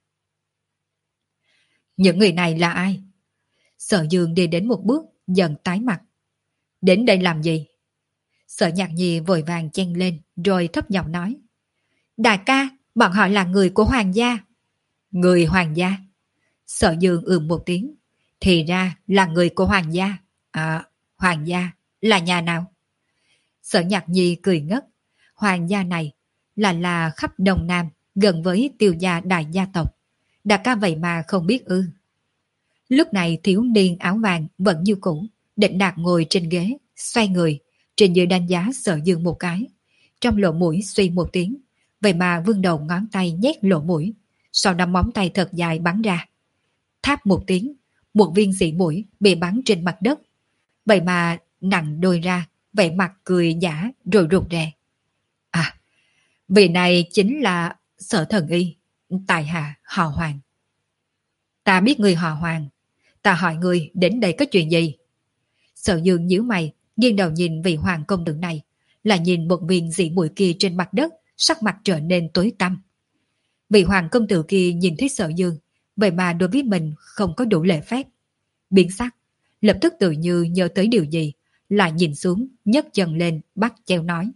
Những người này là ai? Sở Dương đi đến một bước, dần tái mặt. Đến đây làm gì? Sở Nhạc Nhi vội vàng chen lên, rồi thấp giọng nói. Đại ca, bọn họ là người của hoàng gia. Người hoàng gia? Sở Dương ừm một tiếng. Thì ra là người của hoàng gia. À, hoàng gia là nhà nào? Sở Nhạc Nhi cười ngất. Hoàng gia này là là khắp Đông Nam, gần với Tiêu gia đại gia tộc. Đại ca vậy mà không biết ư? Lúc này thiếu niên áo vàng vẫn như cũ, Định Đạt ngồi trên ghế, xoay người, trên dưới đánh giá Sở Dương một cái. Trong lỗ mũi suy một tiếng, vậy mà vươn đầu ngón tay nhét lỗ mũi, sau đó móng tay thật dài bắn ra. Tháp một tiếng, một viên xỉ mũi bị bắn trên mặt đất, vậy mà nặng đôi ra, vẻ mặt cười giả rồi rụt rè. À, vị này chính là Sở Thần Y, tại hạ họ Hoàng. Ta biết người họ Hoàng, ta hỏi người đến đây có chuyện gì? Sở Dương nhíu mày, nghiêng đầu nhìn vị hoàng công tử này, là nhìn một viên dị mũi kia trên mặt đất, sắc mặt trở nên tối tăm. Vị hoàng công tử kia nhìn thấy Sở Dương, vậy mà đối với mình không có đủ lễ phép. Biến sắc, lập tức tự như nhớ tới điều gì, lại nhìn xuống, nhấc chân lên, bắt treo nói.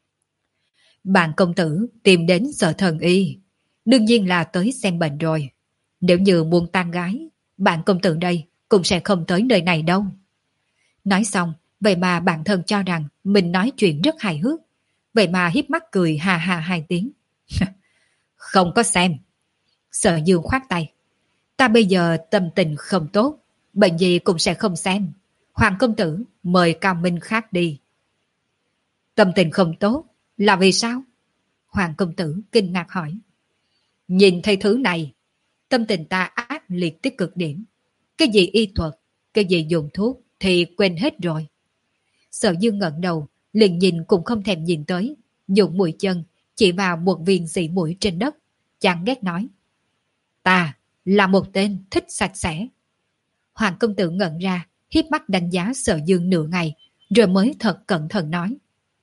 Bạn công tử tìm đến Sở Thần Y, đương nhiên là tới xem bệnh rồi. Nếu như muốn tang gái, bạn công tử đây cũng sẽ không tới nơi này đâu. Nói xong, vậy mà bản thân cho rằng mình nói chuyện rất hài hước, vậy mà hiếp mắt cười hà hà hai tiếng. Không có xem. Sở Dương khoát tay. Ta bây giờ tâm tình không tốt, bệnh gì cũng sẽ không xem. Hoàng công tử mời cao minh khác đi. Tâm tình không tốt là vì sao? Hoàng công tử kinh ngạc hỏi. Nhìn thấy thứ này, tâm tình ta ác liệt tới cực điểm. Cái gì y thuật, cái gì dùng thuốc thì quên hết rồi. Sở Dương ngẩng đầu, liền nhìn cũng không thèm nhìn tới, dùng mũi chân chỉ vào một viên dị mũi trên đất, chán ghét nói. Ta là một tên thích sạch sẽ. Hoàng công tử ngẩn ra, hiếp mắt đánh giá Sở Dương nửa ngày, rồi mới thật cẩn thận nói.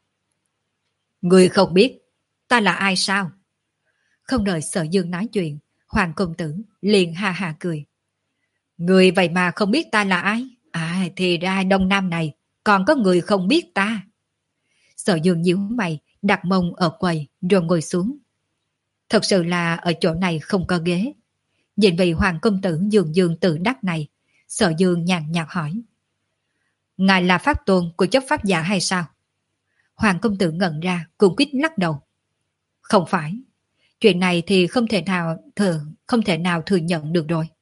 Người không biết ta là ai sao? Không đợi Sở Dương nói chuyện, Hoàng công tử liền ha ha cười. Người vậy mà không biết ta là ai? À, thì ra Đông Nam này còn có người không biết ta. Sở Dương nhíu mày, đặt mông ở quầy rồi ngồi xuống. Thật sự là ở chỗ này không có ghế. Nhìn vị Hoàng công tử dường dường tự đắc này, Sở Dương nhàn nhạt hỏi. Ngài là pháp tôn của chấp pháp giả hay sao? Hoàng công tử ngẩn ra, cùng quýt lắc đầu. Không phải. Chuyện này thì không thể nào thừa, không thể nào thừa nhận được rồi.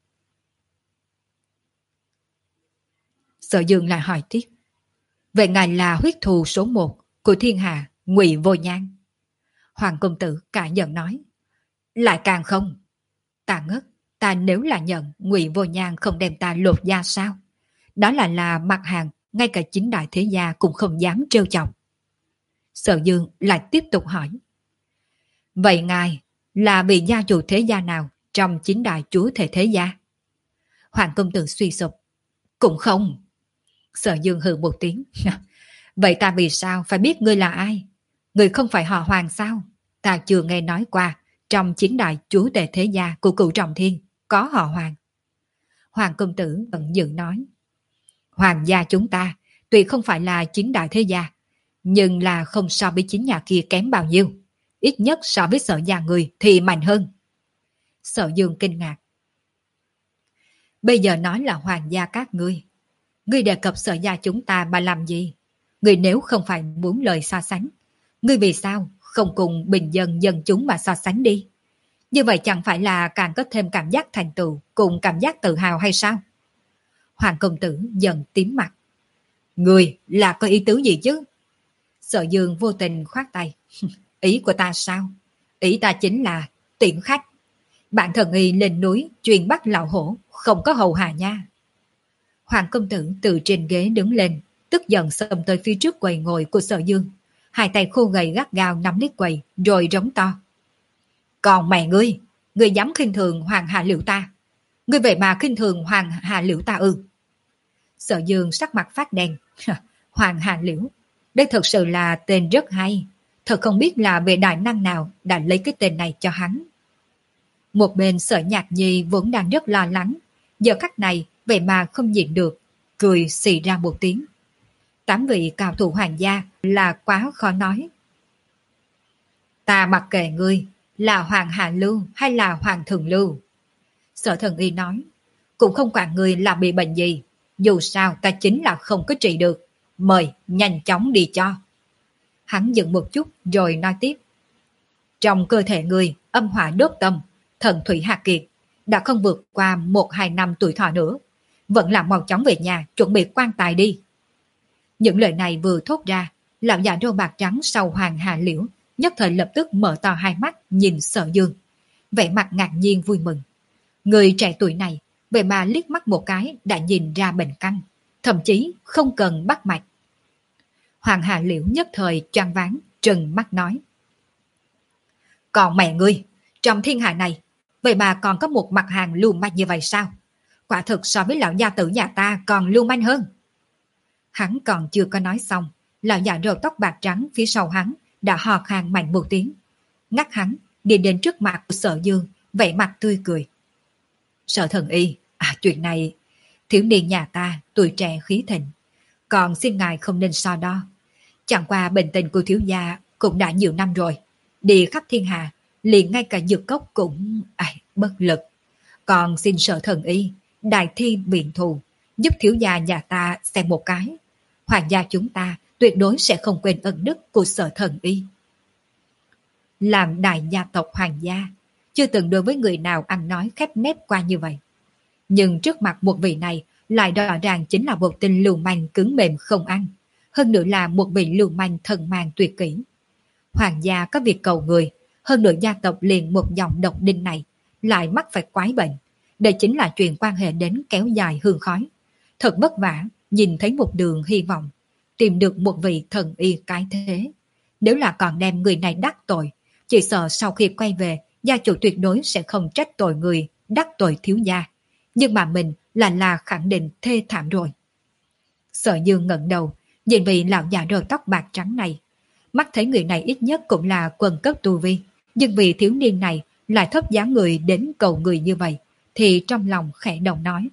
Sở Dương lại hỏi tiếp. Vậy ngài là huyết thù số một của thiên hạ Ngụy Vô Nhan? Hoàng công tử cả giận nói. Lại càng không. Ta ngất, ta nếu là nhận Ngụy Vô Nhan không đem ta lột da sao? Đó là là mặt hàng ngay cả chính đại thế gia cũng không dám trêu chọc. Sở Dương lại tiếp tục hỏi. Vậy ngài là vị gia chủ thế gia nào trong chính đại chúa thể thế gia? Hoàng công tử suy sụp. Cũng không. Sở Dương hừ một tiếng. Vậy ta vì sao phải biết ngươi là ai? Ngươi không phải họ Hoàng sao? Ta chưa nghe nói qua trong chính đại chúa tể thế gia của cựu Trọng Thiên có họ Hoàng. Hoàng công tử vẫn dự nói. Hoàng gia chúng ta tuy không phải là chính đại thế gia, nhưng là không so với chính nhà kia kém bao nhiêu. Ít nhất so với Sở gia người thì mạnh hơn. Sở Dương kinh ngạc. Bây giờ nói là hoàng gia các ngươi. Ngươi đề cập Sở gia chúng ta mà làm gì? Ngươi nếu không phải muốn lời so sánh, ngươi vì sao không cùng bình dân dân chúng mà so sánh đi? Như vậy chẳng phải là càng có thêm cảm giác thành tựu cùng cảm giác tự hào hay sao? Hoàng công tử dần tím mặt. Ngươi là có ý tứ gì chứ? Sở Dương vô tình khoát tay. Ý của ta sao? Ý ta chính là tiễn khách. Bạn thần y lên núi truyền bắt lão hổ, không có hầu hạ nha. Hoàng công tử từ trên ghế đứng lên, tức giận xông tới phía trước quầy ngồi của Sở Dương. Hai tay khô gầy gắt gao nắm lấy quầy, rồi rống to. Còn mẹ ngươi, ngươi dám khinh thường Hoàng hạ liễu ta. Ngươi vậy mà khinh thường Hoàng hạ liễu ta ư? Sở Dương sắc mặt phát đen. Hoàng hạ liễu, đây thật sự là tên rất hay. Thật không biết là vị đại năng nào đã lấy cái tên này cho hắn. Một bên Sở Nhạc Nhi vốn đang rất lo lắng, giờ khắc này vậy mà không nhịn được, cười xì ra một tiếng. Tám vị cao thủ hoàng gia là quá khó nói. Ta mặc kệ ngươi là Hoàng Hạ Lưu hay là Hoàng Thường Lưu. Sở Thần Y nói, cũng không quản ngươi là bị bệnh gì, dù sao ta chính là không có trị được, mời nhanh chóng đi cho. Hắn dừng một chút rồi nói tiếp. Trong cơ thể ngươi âm hỏa đốt tâm, thần thủy hạ kiệt, đã không vượt qua một hai năm tuổi thọ nữa, vẫn là mau chóng về nhà chuẩn bị quan tài đi. Những lời này vừa thốt ra, lão già râu bạc trắng sau Hoàng Hà Liễu nhất thời lập tức mở to hai mắt nhìn Sở Dương, vẻ mặt ngạc nhiên vui mừng. Người trẻ tuổi này vậy mà liếc mắt một cái đã nhìn ra bệnh căn, thậm chí không cần bắt mạch. Hoàng Hà Liễu nhất thời choáng váng, trừng mắt nói. Còn mẹ ngươi, trong thiên hạ này, vậy mà còn có một mặt hàng lưu manh như vậy sao? Quả thực so với lão gia tử nhà ta còn lưu manh hơn. Hắn còn chưa có nói xong, lão già râu tóc bạc trắng phía sau hắn đã hò khan mạnh một tiếng, ngắt hắn đi đến trước mặt của Sở Dương, vẻ mặt tươi cười. Sở Thần Y, à chuyện này, thiếu niên nhà ta tuổi trẻ khí thịnh, còn xin ngài không nên so đo. Chẳng qua bệnh tình của thiếu gia cũng đã nhiều năm rồi, đi khắp thiên hạ, liền ngay cả dược cốc cũng ai bất lực. Còn xin Sở Thần Y đại thi biện thù, giúp thiếu gia nhà ta xem một cái. Hoàng gia chúng ta tuyệt đối sẽ không quên ân đức của Sở Thần Y. Làm đại gia tộc hoàng gia, chưa từng đối với người nào ăn nói khép nép qua như vậy. Nhưng trước mặt một vị này lại rõ ràng chính là một tên lưu manh cứng mềm không ăn, hơn nữa là một vị lưu manh thần mang tuyệt kỹ. Hoàng gia có việc cầu người, hơn nữa gia tộc liền một dòng độc đinh này lại mắc phải quái bệnh. Đây chính là chuyện quan hệ đến kéo dài hương khói. Thật vất vả nhìn thấy một đường hy vọng, tìm được một vị thần y cái thế. Nếu là còn đem người này đắc tội, chỉ sợ sau khi quay về, gia chủ tuyệt đối sẽ không trách tội người đắc tội thiếu gia. Nhưng mà mình là là khẳng định thê thảm rồi. Sở Dương ngẩng đầu, nhìn vị lão già râu tóc bạc trắng này. Mắt thấy người này ít nhất cũng là quần cấp tu vi, nhưng vì thiếu niên này lại thấp giá người đến cầu người như vậy, thì trong lòng khẽ động nói.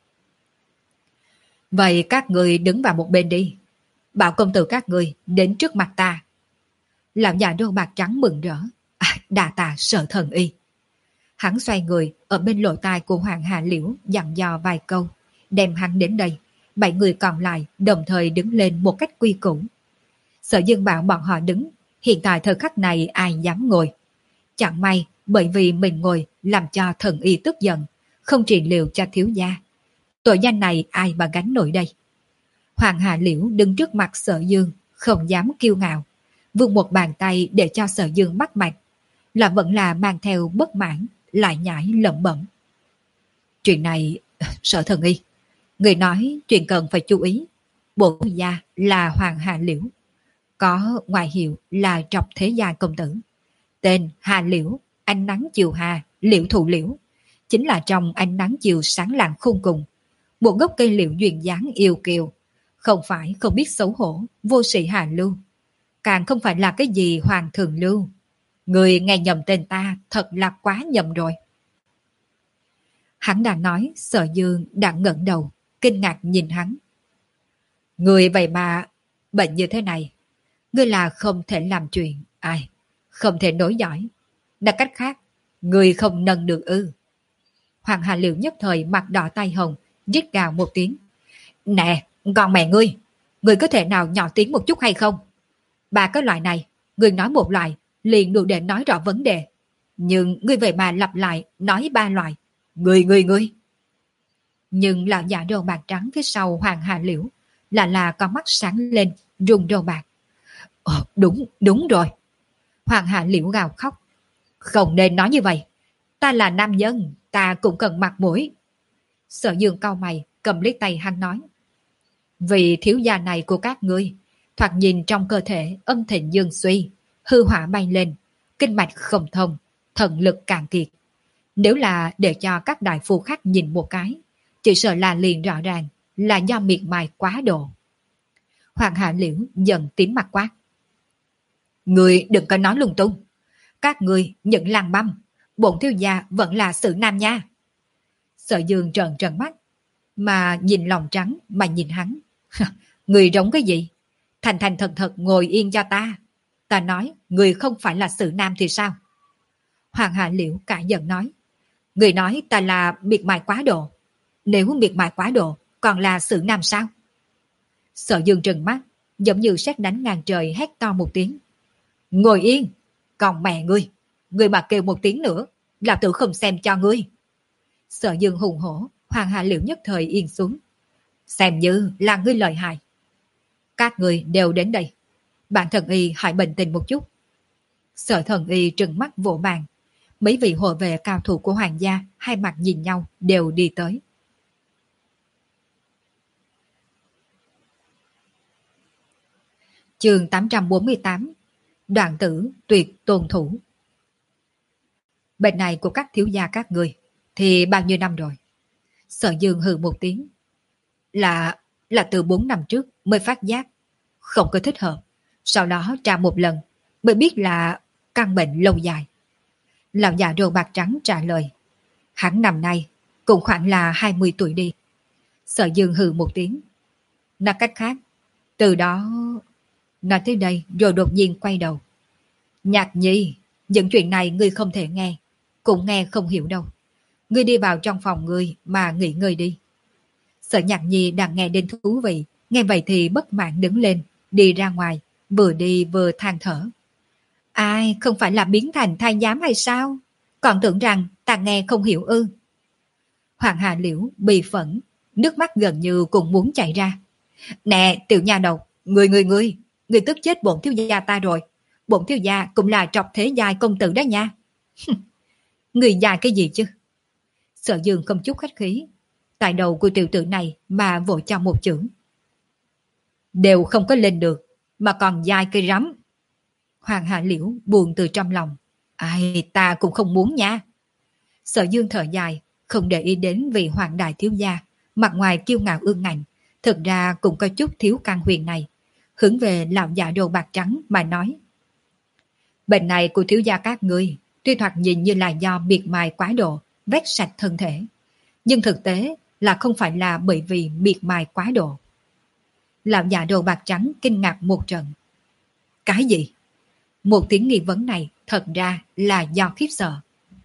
Vậy các người đứng vào một bên đi. Bảo công tử các người đến trước mặt ta. Lão già râu bạc trắng mừng rỡ. À, đà tạ Sở Thần Y. Hắn xoay người ở bên lỗ tai của Hoàng Hà Liễu dặn dò vài câu, đem hắn đến đây. Bảy người còn lại đồng thời đứng lên một cách quy củ. Sở Dương bảo bọn họ đứng, hiện tại thời khắc này ai dám ngồi. Chẳng may bởi vì mình ngồi làm cho Thần Y tức giận, không trị liệu cho thiếu gia. Tội danh này ai mà gánh nổi đây? Hoàng Hà Liễu đứng trước mặt Sở Dương, không dám kiêu ngạo, vươn một bàn tay để cho Sở Dương bắt mạch, là vẫn là mang theo bất mãn, lại nhảy lẩm bẩm. Chuyện này, Sở Thần Y, người nói chuyện cần phải chú ý. Bổn gia là Hoàng Hà Liễu, có ngoại hiệu là Trọc Thế Gia công tử, tên Hà Liễu, ánh nắng chiều hà, liễu thụ liễu, chính là trong ánh nắng chiều sáng lạng khôn cùng, một gốc cây liễu duyên dáng yêu kiều, không phải không biết xấu hổ, vô sĩ Hà Lưu, càng không phải là cái gì Hoàng Thường Lưu. Người nghe nhầm tên ta thật là quá nhầm rồi. Hắn đang nói, Sở Dương đã ngẩng đầu, kinh ngạc nhìn hắn. Người vậy mà bệnh như thế này, ngươi là không thể làm chuyện, ai, không thể nối dõi. Nói cách khác, người không nâng được ư. Hoàng Hà Liệu nhất thời mặt đỏ tay hồng, rít gào một tiếng. Nè, con mẹ ngươi, ngươi có thể nào nhỏ tiếng một chút hay không? Ba cái loại này, ngươi nói một loại, liền đủ để nói rõ vấn đề. Nhưng ngươi vậy mà lặp lại, nói ba loại. Ngươi, ngươi, ngươi. Nhưng lão già râu bạc trắng phía sau Hoàng Hà Liễu là là con mắt sáng lên, rung râu bạc. Ồ, đúng, đúng rồi. Hoàng Hà Liễu gào khóc. Không nên nói như vậy. Ta là nam nhân, ta cũng cần mặt mũi. Sở Dương cau mày, cầm lấy tay hắn nói. Vì thiếu gia này của các ngươi, thoạt nhìn trong cơ thể âm thịnh dương suy, hư hỏa bay lên, kinh mạch không thông, thần lực cạn kiệt. Nếu là để cho các đại phu khác nhìn một cái, chỉ sợ là liền rõ ràng là do miệt mài quá độ. Hoàng Hạ Liễu dần tím mặt quát. Người đừng có nói lung tung. Các người những làng băm, bổn thiếu gia vẫn là sự nam nha. Sở Dương trợn trợn mắt, mà nhìn lòng trắng mà nhìn hắn. Người giống cái gì? Thành thành thật thật ngồi yên cho ta. Ta nói, người không phải là sự nam thì sao? Hoàng Hạ Liễu cả giận nói. Người nói ta là miệt mài quá độ. Nếu miệt mài quá độ, còn là sự nam sao? Sở Dương trừng mắt, giống như sét đánh ngang trời hét to một tiếng. Ngồi yên, còn mẹ ngươi, ngươi mà kêu một tiếng nữa, lão tử không xem cho ngươi. Sở Dương hùng hổ, Hoàng Hạ Liễu nhất thời yên xuống. Xem như là ngươi lợi hại. Các ngươi đều đến đây. Bạn thần y hãy bình tĩnh một chút. Sở thần y trừng mắt vỗ bàn. Mấy vị hộ vệ cao thủ của hoàng gia hai mặt nhìn nhau đều đi tới. Chương tám trăm bốn mươi tám. Đoạn tử tuyệt tôn thủ. Bệnh này của các thiếu gia các người thì bao nhiêu năm rồi? Sở Dương hừ một tiếng. Là là từ bốn năm trước mới phát giác không có thích hợp. Sau đó tra một lần mới biết là căn bệnh lâu dài. Lão già râu bạc trắng trả lời. Hắn năm nay cũng khoảng là hai mươi tuổi đi. Sở Dương hừ một tiếng. Nói cách khác, từ đó... Nói tới đây rồi đột nhiên quay đầu. Nhạc Nhi, những chuyện này ngươi không thể nghe, cũng nghe không hiểu đâu. Ngươi đi vào trong phòng ngươi mà nghỉ ngơi đi. Sở Nhạc Nhi đang nghe đến thú vị, nghe vậy thì bất mãn đứng lên, đi ra ngoài, vừa đi vừa than thở. Ai, không phải là biến thành thái giám hay sao? Còn tưởng rằng ta nghe không hiểu ư. Hoàng Hà Liễu bị phẫn, nước mắt gần như cũng muốn chảy ra. Nè, tiểu nha đầu, ngươi ngươi ngươi, ngươi tức chết bổn thiếu gia ta rồi. Bổn thiếu gia cũng là trọc thế giai công tử đó nha. Người già cái gì chứ? Sở Dương không chút khách khí, tại đầu của tiểu tử này mà vội cho một chưởng. Đều không có lên được, mà còn dai cây rắm. Hoàng Hạ Liễu buồn từ trong lòng. Ai, ta cũng không muốn nha. Sở Dương thở dài, không để ý đến vị hoàng đại thiếu gia, mặt ngoài kiêu ngạo ương ngạnh, thực ra cũng có chút thiếu căn huyền này. Hướng về lão già đầu bạc trắng mà nói. Bệnh này của thiếu gia các ngươi, tuy thoạt nhìn như là do miệt mài quá độ, vét sạch thân thể, nhưng thực tế là không phải là bởi vì miệt mài quá độ. Lão già đầu bạc trắng kinh ngạc một trận. Cái gì? Một tiếng nghi vấn này thật ra là do khiếp sợ.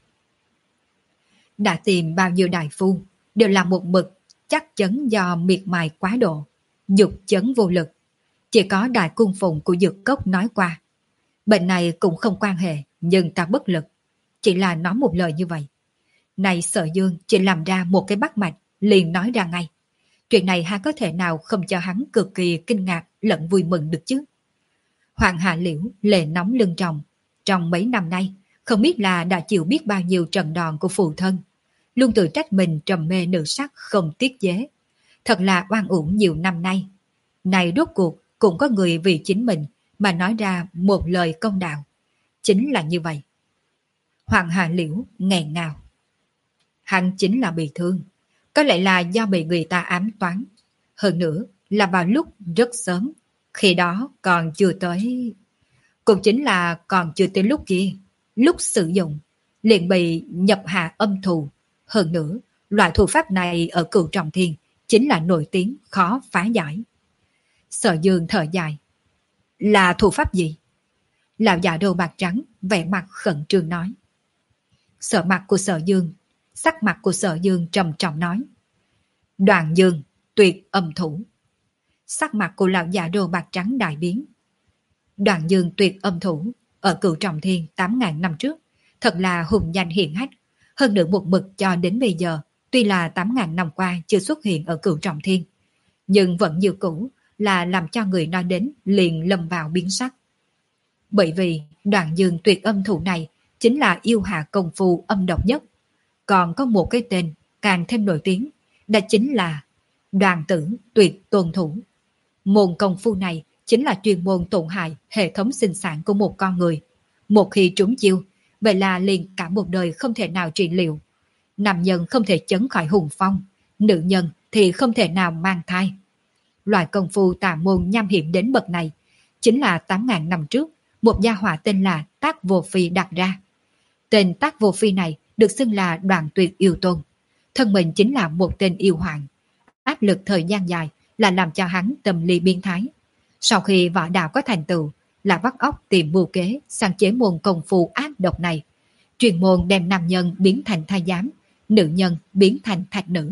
Đã tìm bao nhiêu đại phu, đều là một mực chắc chắn do miệt mài quá độ, dục chấn vô lực. Chỉ có đại cung phụng của Dược Cốc nói qua. Bệnh này cũng không quan hệ, nhưng ta bất lực. Chỉ là nói một lời như vậy. Này Sở Dương chỉ làm ra một cái bắt mạch, liền nói ra ngay. Chuyện này hắn có thể nào không cho hắn cực kỳ kinh ngạc lẫn vui mừng được chứ? Hoàng Hạ Liễu lệ nóng lưng tròng. Trong mấy năm nay, không biết là đã chịu biết bao nhiêu trận đòn của phụ thân. Luôn tự trách mình trầm mê nữ sắc không tiết chế. Thật là oan uổng nhiều năm nay. Này rốt cuộc cũng có người vì chính mình mà nói ra một lời công đạo. Chính là như vậy. Hoàng Hạ Liễu nghẹn ngào. Hắn chính là bị thương. Có lẽ là do bị người ta ám toán. Hơn nữa là vào lúc rất sớm. Khi đó còn chưa tới... Cũng chính là còn chưa tới lúc kia. Lúc sử dụng liền bị nhập hạ âm thù. Hơn nữa, loại thủ pháp này ở Cửu Trọng Thiên chính là nổi tiếng khó phá giải. Sở Dương thở dài. Là thủ pháp gì? Lão già đầu bạc trắng vẻ mặt khẩn trương nói. Sở mặt của Sở Dương, sắc mặt của Sở Dương trầm trọng nói. Đoàn Dương tuyệt âm thủ. Sắc mặt của lão già đồ bạc trắng đại biến. Đoàn Dương tuyệt âm thủ ở Cửu Trọng Thiên tám ngàn năm trước thật là hùng danh hiển hách, hơn nữa một mực cho đến bây giờ, tuy là tám ngàn năm qua chưa xuất hiện ở Cửu Trọng Thiên, nhưng vẫn như cũ là làm cho người nói đến liền lâm vào biến sắc. Bởi vì Đoàn Dương tuyệt âm thủ này chính là yêu hạ công phu âm độc nhất, còn có một cái tên càng thêm nổi tiếng, đó chính là Đoàn Tử tuyệt tôn thủ. Môn công phu này chính là chuyên môn tổn hại hệ thống sinh sản của một con người. Một khi trúng chiêu, vậy là liền cả một đời không thể nào trị liệu. Nam nhân không thể chấn khỏi hùng phong, nữ nhân thì không thể nào mang thai. Loại công phu tà môn nham hiểm đến bậc này chính là tám ngàn năm trước một gia hỏa tên là Tác Vô Phi đặt ra. Tên Tác Vô Phi này được xưng là Đoàn Tuyệt Yêu Tôn. Thân mình chính là một tên yêu hoàng. Áp lực thời gian dài là làm cho hắn tâm lý biến thái. Sau khi võ đạo có thành tựu, là vắt óc tìm mưu kế sáng chế môn công phu ác độc này. Truyền môn đem nam nhân biến thành thái giám, nữ nhân biến thành thạch nữ.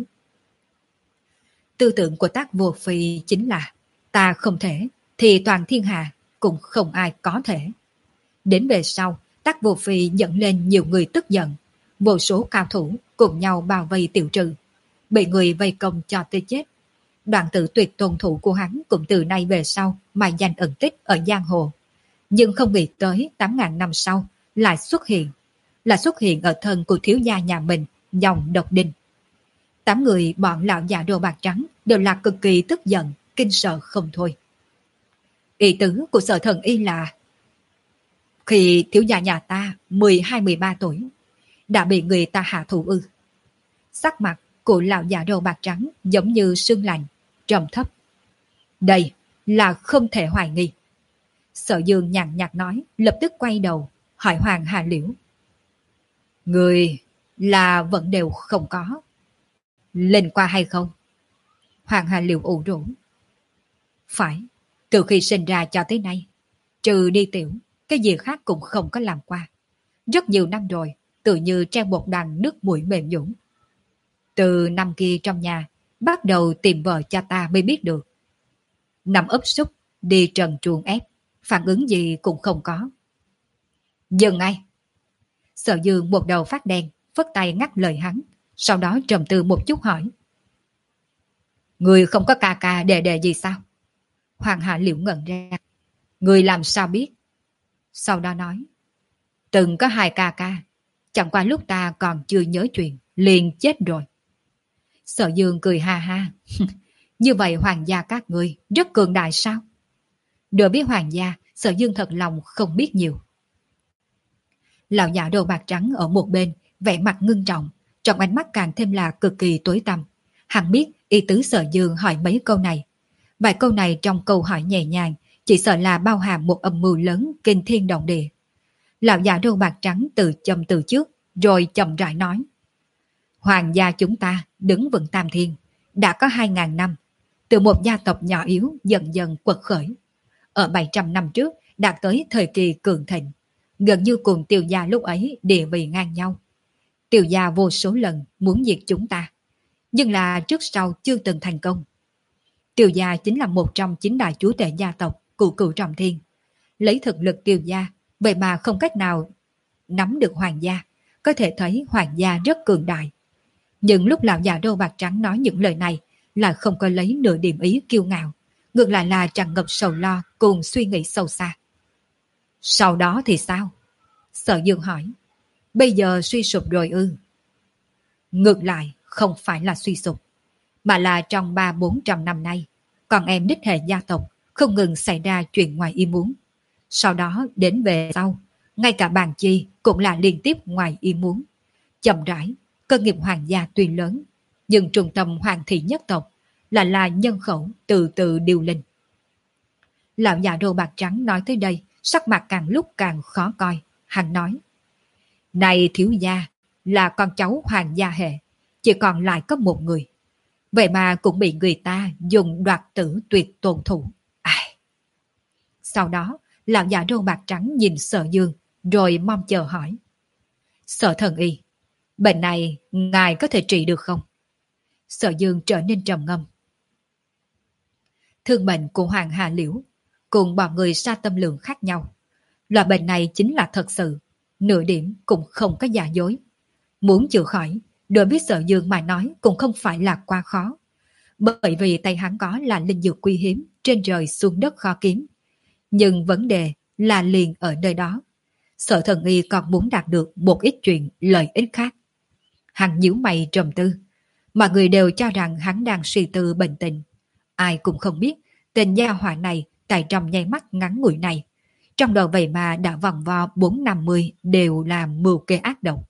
Tư tưởng của Tác Vô Phi chính là ta không thể, thì toàn thiên hạ cũng không ai có thể. Đến về sau, Tác Vô Phi dẫn lên nhiều người tức giận. Vô số cao thủ cùng nhau bao vây Tiểu Trừ, bị người vây công cho tới chết. Đoạn Tử tuyệt tôn thủ của hắn cũng từ nay về sau mà danh ẩn tích ở giang hồ. Nhưng không nghĩ tới tám ngàn năm sau lại xuất hiện, là xuất hiện ở thân của thiếu gia nhà mình, dòng Độc Đinh. Tám người bọn lão già đồ bạc trắng đều là cực kỳ tức giận, kinh sợ không thôi. Ý tứ của Sở Thần Y là khi thiếu gia nhà ta mười hai mười ba tuổi đã bị người ta hạ thủ ư? Sắc mặt của lão già đầu bạc trắng giống như sương lạnh, trầm thấp. Đây là không thể hoài nghi. Sở Dương nhàn nhạt nói, lập tức quay đầu hỏi Hoàng Hà Liễu. Người là vẫn đều không có lên qua hay không? Hoàng Hà Liễu ủ rũ. Phải, từ khi sinh ra cho tới nay, trừ đi tiểu, cái gì khác cũng không có làm qua. Rất nhiều năm rồi, tự như treo một đàn nước mũi mềm nhũn. Từ năm kia trong nhà, bắt đầu tìm vợ cho ta mới biết được. Nằm ấp súc, đi trần truồng ép, phản ứng gì cũng không có. Dừng ngay. Sở Dương một đầu phát đen, phất tay ngắt lời hắn, sau đó trầm tư một chút hỏi. Người không có ca ca đề đề gì sao? Hoàng Hạ Liễu ngẩn ra. Người làm sao biết? Sau đó nói. Từng có hai ca ca, chẳng qua lúc ta còn chưa nhớ chuyện, liền chết rồi. Sở Dương cười ha ha. Như vậy hoàng gia các ngươi rất cường đại sao? Đối biết hoàng gia, Sở Dương thật lòng không biết nhiều. Lão già đầu bạc trắng ở một bên, vẻ mặt ngưng trọng, trong ánh mắt càng thêm là cực kỳ tối tăm. Hắn biết ý tứ Sở Dương hỏi mấy câu này. Vài câu này trong câu hỏi nhẹ nhàng, chỉ sợ là bao hàm một âm mưu lớn kinh thiên động địa. Lão già đầu bạc trắng từ châm từ trước, rồi chậm rãi nói. Hoàng gia chúng ta đứng vững tam thiên, đã có hai ngàn năm, từ một gia tộc nhỏ yếu dần dần quật khởi. Ở bảy trăm năm trước đạt tới thời kỳ cường thịnh, gần như cùng Tiêu gia lúc ấy địa vị ngang nhau. Tiêu gia vô số lần muốn diệt chúng ta, nhưng là trước sau chưa từng thành công. Tiêu gia chính là một trong chín đại chúa tể gia tộc của Cửu Trọng Thiên. Lấy thực lực Tiêu gia, vậy mà không cách nào nắm được hoàng gia, có thể thấy hoàng gia rất cường đại. Nhưng lúc lão già đầu bạc trắng nói những lời này là không có lấy nửa điểm ý kiêu ngạo, ngược lại là tràn ngập sầu lo cùng suy nghĩ sâu xa. Sau đó thì sao? Sở Dương hỏi. Bây giờ suy sụp rồi ư? Ngược lại không phải là suy sụp, mà là trong ba bốn trăm năm nay, con em đích hệ gia tộc không ngừng xảy ra chuyện ngoài ý muốn. Sau đó đến về sau, ngay cả bàn chi cũng là liên tiếp ngoài ý muốn. Chậm rãi, cơ nghiệp hoàng gia tuy lớn, nhưng trung tâm hoàng thị nhất tộc là là nhân khẩu từ từ điều linh. Lão già đồ bạc trắng nói tới đây, sắc mặt càng lúc càng khó coi. Hắn nói, này thiếu gia, là con cháu hoàng gia hệ, chỉ còn lại có một người. Vậy mà cũng bị người ta dùng đoạt tử tuyệt tôn thủ. Sau đó, lão già râu bạc trắng nhìn Sở Dương, rồi mong chờ hỏi. Sở thần y, bệnh này ngài có thể trị được không? Sở Dương trở nên trầm ngâm. Thương bệnh của Hoàng Hà Liễu cùng bọn người sa tâm lượng khác nhau. Loại bệnh này chính là thật sự, nửa điểm cũng không có giả dối. Muốn chữa khỏi, đối với Sở Dương mà nói cũng không phải là quá khó. Bởi vì tay hắn có là linh dược quý hiếm, trên trời xuống đất khó kiếm. Nhưng vấn đề là liền ở nơi đó. Sở thần y còn muốn đạt được một ít chuyện lợi ích khác. Hắn nhíu mày trầm tư. Mọi người đều cho rằng hắn đang suy tư bệnh tình. Ai cũng không biết tên gia hỏa này tại trong nháy mắt ngắn ngủi này. Trong đầu vậy mà đã vòng vo bốn năm mươi đều là mưu kê ác độc.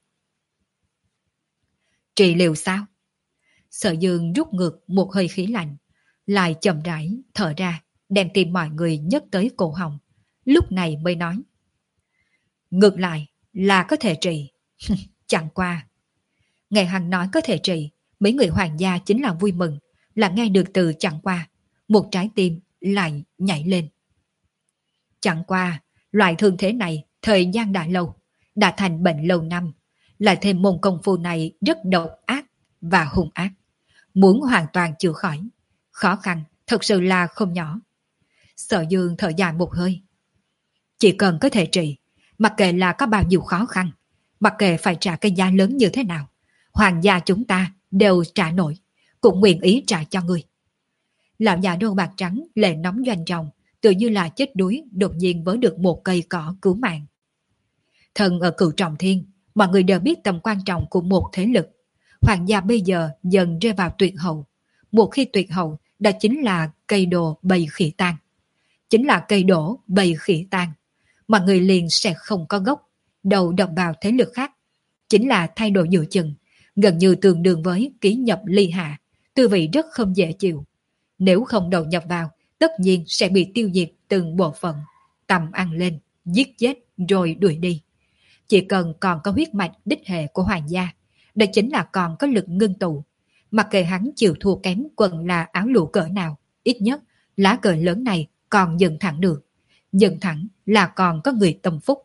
Trị liệu sao? Sở Dương rút ngược một hơi khí lạnh, lại chậm rãi thở ra, đem tìm mọi người nhấc tới cổ họng. Lúc này mới nói. Ngược lại là có thể trị. Chẳng qua. Nghe hắn nói có thể trị, mấy người hoàng gia chính là vui mừng, là nghe được từ chẳng qua. Một trái tim lại nhảy lên. Chẳng qua, loại thương thế này thời gian đã lâu, đã thành bệnh lâu năm, lại thêm môn công phu này rất độc ác và hung ác. Muốn hoàn toàn chữa khỏi, khó khăn thật sự là không nhỏ. Sở Dương thở dài một hơi. Chỉ cần có thể trị, mặc kệ là có bao nhiêu khó khăn, mặc kệ phải trả cái giá lớn như thế nào, hoàng gia chúng ta đều trả nổi, cũng nguyện ý trả cho người. Lão già râu bạc trắng lệ nóng doanh trọng, tự như là chết đuối đột nhiên với được một cây cỏ cứu mạng. Thần ở Cửu Trọng Thiên, mọi người đều biết tầm quan trọng của một thế lực. Hoàng gia bây giờ dần rơi vào tuyệt hậu. Một khi tuyệt hậu, đó chính là cây đồ bầy khỉ tan. Chính là cây đổ bầy khỉ tan. Mọi người liền sẽ không có gốc, đầu đập vào thế lực khác. Chính là thay đổi giữa chừng, gần như tương đương với ký nhập ly hạ, tư vị rất không dễ chịu. Nếu không đầu nhập vào, tất nhiên sẽ bị tiêu diệt từng bộ phận, tầm ăn lên, giết chết rồi đuổi đi. Chỉ cần còn có huyết mạch đích hệ của hoàng gia, đây chính là còn có lực ngưng tụ. Mặc kệ hắn chịu thua kém quần là áo lụa cỡ nào, ít nhất lá cờ lớn này còn dừng thẳng được. Dừng thẳng là còn có người tâm phúc.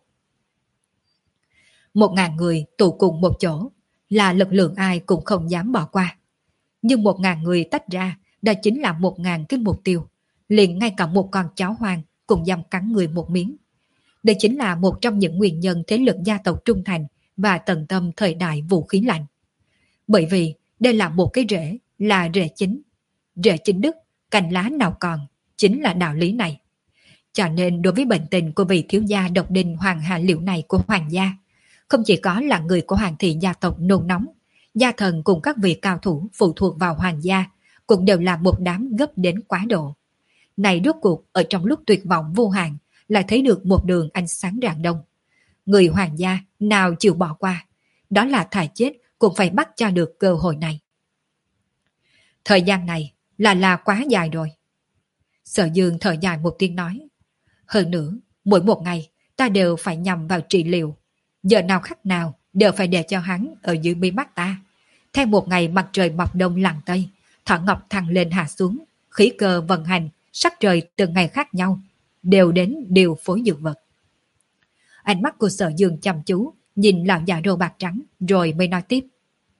Một ngàn người tụ cùng một chỗ là lực lượng ai cũng không dám bỏ qua. Nhưng một ngàn người tách ra, đó chính là một ngàn cái mục tiêu. Liền ngay cả một con chó hoang cũng dám cắn người một miếng. Đây chính là một trong những nguyên nhân thế lực gia tộc trung thành và tận tâm thời đại vũ khí lạnh. Bởi vì đây là một cái rễ, là rễ chính. Rễ chính đức, cành lá nào còn, chính là đạo lý này. Cho nên đối với bệnh tình của vị thiếu gia độc đinh Hoàng Hà Liễu này của hoàng gia, không chỉ có là người của hoàng thị gia tộc nôn nóng, gia thần cùng các vị cao thủ phụ thuộc vào hoàng gia cũng đều là một đám gấp đến quá độ. Này rốt cuộc ở trong lúc tuyệt vọng vô hạn lại thấy được một đường ánh sáng rạng đông. Người hoàng gia nào chịu bỏ qua, đó là thà chết cũng phải bắt cho được cơ hội này. Thời gian này là là quá dài rồi. Sở Dương thở dài một tiếng nói. Hơn nữa, mỗi một ngày ta đều phải nhằm vào trị liệu. Giờ nào khắc nào đều phải để cho hắn ở dưới mi mắt ta. Theo một ngày mặt trời mọc đông lặn tây, thọ ngọc thăng lên hạ xuống, khí cơ vận hành, sắc trời từng ngày khác nhau, đều đến điều phối dược vật. Ánh mắt của Sở Dương chăm chú, nhìn lão già râu bạc trắng, rồi mới nói tiếp.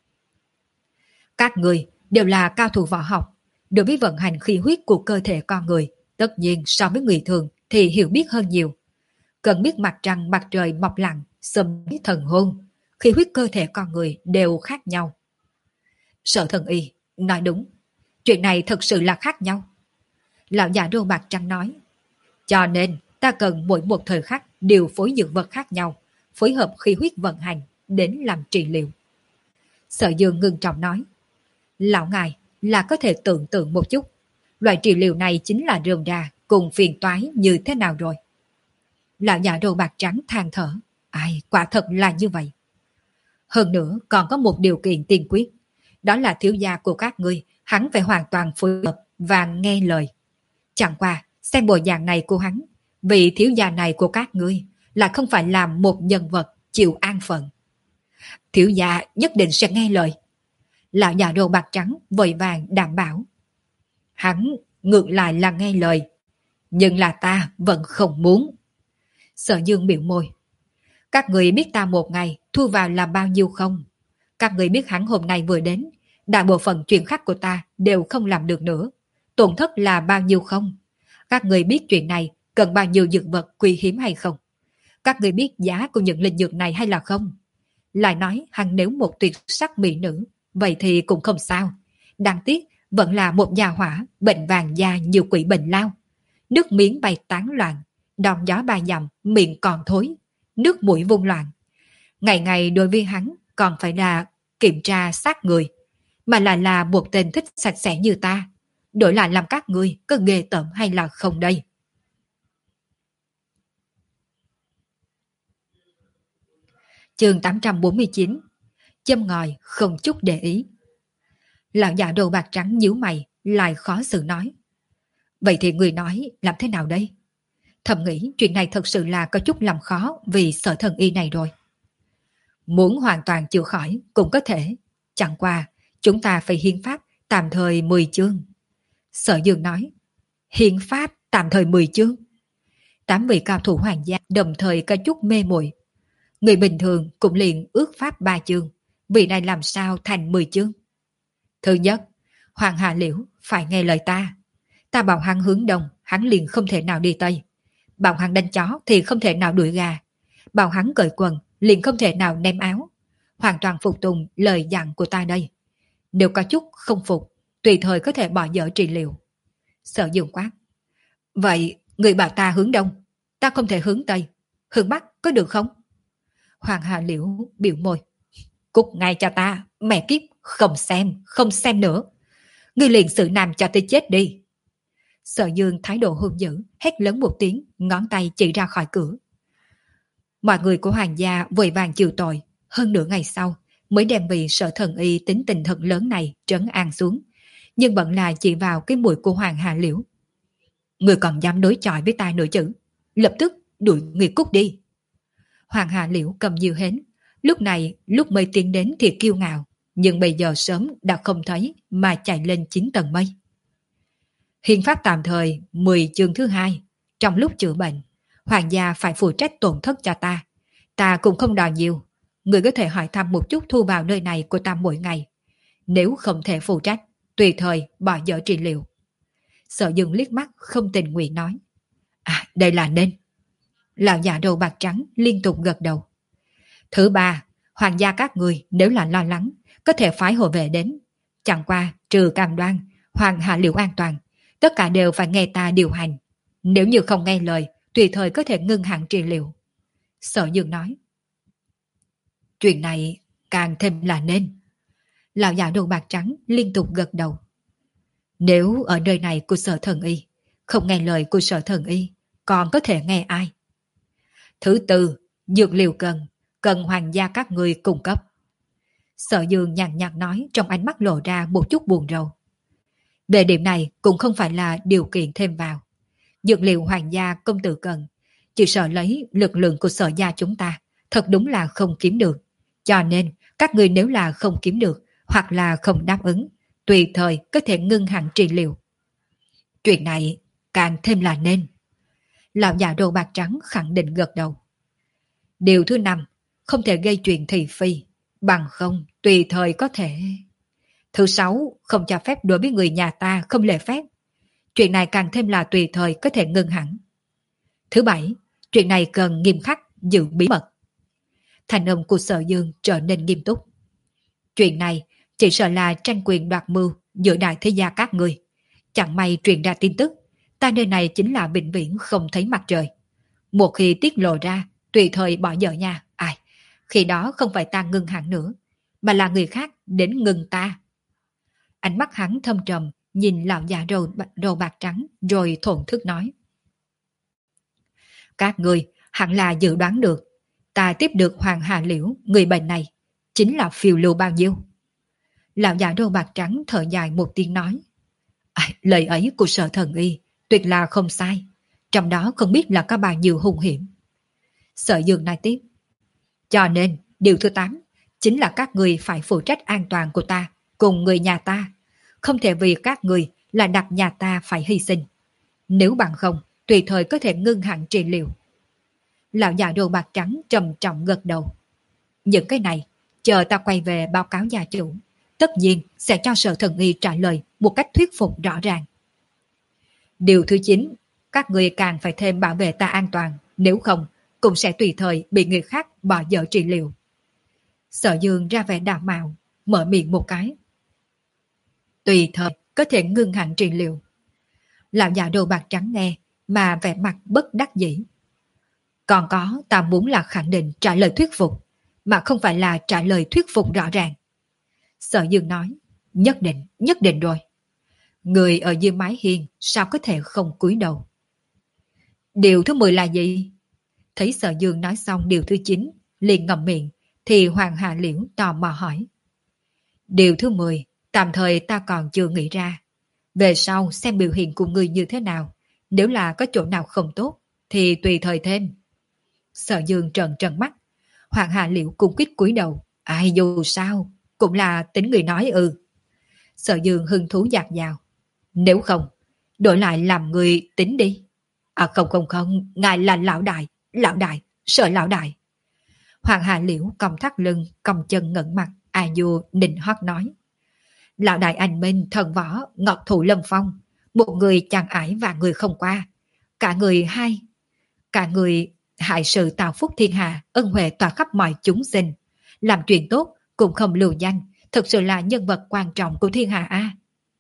Các người đều là cao thủ võ học, đối với vận hành khí huyết của cơ thể con người, tất nhiên so với người thường thì hiểu biết hơn nhiều. Cần biết mặt trăng mặt trời mọc lặn, xâm thần hôn, khí huyết cơ thể con người đều khác nhau. Sở thần y, nói đúng, chuyện này thật sự là khác nhau. Lão già râu bạc trắng nói. Cho nên ta cần mỗi một thời khắc điều phối dược vật khác nhau, phối hợp khí huyết vận hành đến làm trị liệu. Sở Dương ngưng trọng nói. Lão ngài là có thể tưởng tượng một chút, loại trị liệu này chính là rườm rà cùng phiền toái như thế nào rồi. Lão già râu bạc trắng than thở. Ai, quả thật là như vậy. Hơn nữa còn có một điều kiện tiên quyết, đó là thiếu gia của các ngươi, hắn phải hoàn toàn phối hợp và nghe lời. Chẳng qua, xem bộ dạng này của hắn, vị thiếu gia này của các ngươi là không phải làm một nhân vật chịu an phận. Thiếu gia nhất định sẽ nghe lời. Lão già râu bạc trắng vội vàng đảm bảo. Hắn ngược lại là nghe lời, nhưng là ta vẫn không muốn. Sở Dương biểu môi. Các người biết ta một ngày thu vào là bao nhiêu không? Các người biết hắn hôm nay vừa đến, đại bộ phận chuyện khác của ta đều không làm được nữa. Tổn thất là bao nhiêu không? Các người biết chuyện này cần bao nhiêu dược vật quý hiếm hay không? Các người biết giá của những linh dược này hay là không? Lại nói hắn nếu một tuyệt sắc mỹ nữ, vậy thì cũng không sao. Đáng tiếc vẫn là một nhà hỏa, bệnh vàng da nhiều quỷ bệnh lao. Nước miếng bay tán loạn, đòn gió ba dặm, miệng còn thối, nước mũi vung loạn. Ngày ngày đối với hắn còn phải là kiểm tra xác người, mà lại là một tên thích sạch sẽ như ta. Đổi lại làm các ngươi có ghê tởm hay là không đây? Chương tám trăm bốn mươi chín. Châm ngòi không chút để ý. Lão già đầu bạc trắng nhíu mày, lại khó xử nói. Vậy thì người nói làm thế nào đây? Thầm nghĩ chuyện này thật sự là có chút làm khó vì Sở Thần Y này rồi. Muốn hoàn toàn chữa khỏi cũng có thể. Chẳng qua chúng ta phải hiến pháp tạm thời mười chương. Sở Dương nói. Hiến pháp tạm thời mười chương. Tám vị cao thủ hoàng gia đồng thời có chút mê muội. Người bình thường cũng liền ước pháp ba chương. Vị này làm sao thành mười chương? Thứ nhất, Hoàng Hà Liễu phải nghe lời ta. Ta bảo hắn hướng đông, hắn liền không thể nào đi tây. Bảo hắn đánh chó thì không thể nào đuổi gà. Bảo hắn cởi quần liền không thể nào ném áo. Hoàn toàn phục tùng lời dặn của ta đây. Nếu có chút không phục, tùy thời có thể bỏ dở trị liệu. Sở Dương quát. Vậy người bảo ta hướng đông, ta không thể hướng tây, hướng bắc có được không? Hoàng Hà Liễu biểu môi. Cút ngay cho ta, mẹ kiếp, không xem, không xem nữa. Ngươi liền xử nam cho tới chết đi. Sở Dương thái độ hung dữ, hét lớn một tiếng, ngón tay chỉ ra khỏi cửa. Mọi người của hoàng gia vội vàng chịu tội, hơn nửa ngày sau mới đem vị Sở Thần Y tính tình thật lớn này trấn an xuống, nhưng vẫn là chỉ vào cái mũi của Hoàng Hà Liễu. Người còn dám đối chọi với ta nữa chứ? Lập tức đuổi người cút đi. Hoàng Hà Liễu cầm diều hến, lúc này lúc mới tiến đến thì kiêu ngạo, nhưng bây giờ sớm đã không thấy mà chạy lên chín tầng mây. Hiến pháp tạm thời mười chương thứ hai, trong lúc chữa bệnh, hoàng gia phải phụ trách tổn thất cho ta. Ta cũng không đòi nhiều, người có thể hỏi thăm một chút thu vào nơi này của ta mỗi ngày. Nếu không thể phụ trách, tùy thời bỏ dở trị liệu. Sở Dương liếc mắt không tình nguyện nói. À, đây là nên. Lão già đầu bạc trắng liên tục gật đầu. Thứ ba, hoàng gia các người nếu là lo lắng, có thể phái hộ vệ đến. Chẳng qua, trừ cam đoan, Hoàng Hà Liễu an toàn, tất cả đều phải nghe ta điều hành. Nếu như không nghe lời, tùy thời có thể ngưng hẳn trị liệu. Sở Dương nói. Chuyện này càng thêm là nên. Lão già đầu bạc trắng liên tục gật đầu. Nếu ở nơi này của Sở Thần Y, không nghe lời của Sở Thần Y, còn có thể nghe ai? Thứ tư, dược liệu cần, cần hoàng gia các người cung cấp. Sở Dương nhàn nhạt nói trong ánh mắt lộ ra một chút buồn rầu. Về điểm này cũng không phải là điều kiện thêm vào. Dược liệu hoàng gia công tử cần, chỉ sợ lấy lực lượng của sở gia chúng ta, thật đúng là không kiếm được. Cho nên, các người nếu là không kiếm được, hoặc là không đáp ứng, tùy thời có thể ngưng hẳn trị liệu. Chuyện này càng thêm là nên. Lão già đồ bạc trắng khẳng định gật đầu. Điều thứ năm, không thể gây chuyện thị phi, bằng không tùy thời có thể. Thứ sáu, không cho phép đối với người nhà ta không lễ phép. Chuyện này càng thêm là tùy thời có thể ngưng hẳn. Thứ bảy, chuyện này cần nghiêm khắc, giữ bí mật. Thành âm của Sở Dương trở nên nghiêm túc. Chuyện này chỉ sợ là tranh quyền đoạt mưu giữa đại thế gia các người. Chẳng may truyền ra tin tức, ta nơi này chính là vĩnh viễn không thấy mặt trời. Một khi tiết lộ ra, tùy thời bỏ dở nha. Ai, khi đó không phải ta ngưng hẳn nữa, mà là người khác đến ngừng ta. Ánh mắt hắn thâm trầm, nhìn lão già râu, râu bạc trắng, rồi thổn thức nói. Các người hẳn là dự đoán được, ta tiếp được Hoàng Hà Liễu, người bệnh này, chính là phiêu lưu bao nhiêu. Lão già râu bạc trắng thở dài một tiếng nói. À, lời ấy của Sở Thần Y, tuyệt là không sai, trong đó không biết là có bao nhiêu hung hiểm. Sở Dương nói tiếp. Cho nên, điều thứ tám, chính là các người phải phụ trách an toàn của ta, cùng người nhà ta. Không thể vì các người là đặt nhà ta phải hy sinh. Nếu bằng không, tùy thời có thể ngưng hẳn trị liệu. Lão già đồ bạc trắng trầm trọng gật đầu. Những cái này, chờ ta quay về báo cáo gia chủ, tất nhiên sẽ cho Sở Thần Y trả lời một cách thuyết phục rõ ràng. Điều thứ chín, các người càng phải thêm bảo vệ ta an toàn, nếu không cũng sẽ tùy thời bị người khác bỏ dở trị liệu. Sở Dương ra vẻ đạm mạo, mở miệng một cái. Tùy thời có thể ngưng hẳn trị liệu. Lão già đồ bạc trắng nghe mà vẻ mặt bất đắc dĩ. Còn có, ta muốn là khẳng định trả lời thuyết phục, mà không phải là trả lời thuyết phục rõ ràng. Sở Dương nói, nhất định, nhất định rồi. Người ở dưới mái hiên sao có thể không cúi đầu. Điều thứ mười là gì? Thấy Sở Dương nói xong điều thứ chín, liền ngậm miệng, thì Hoàng Hà Liễu tò mò hỏi. Điều thứ mười, tạm thời ta còn chưa nghĩ ra. Về sau xem biểu hiện của người như thế nào, nếu là có chỗ nào không tốt, thì tùy thời thêm. Sở Dương trợn trợn mắt, Hoàng Hà Liễu cung quýt cúi đầu. Ai dù sao, cũng là tính người nói ư. Sở Dương hứng thú dạt dào. Nếu không, đổi lại làm người tính đi. À không không không, ngài là lão đại, lão đại, sợ lão đại. Hoàng Hà Liễu còng thắt lưng, còng chân ngẩng mặt, a du nịnh hót nói. Lão đại anh minh thần võ, ngọc thủ lâm phong, một người chàng ải và người không qua. Cả người hai, cả người hại sự tạo phúc thiên hạ, ân huệ tỏa khắp mọi chúng sinh. Làm chuyện tốt cũng không lưu danh, thực sự là nhân vật quan trọng của thiên hạ a.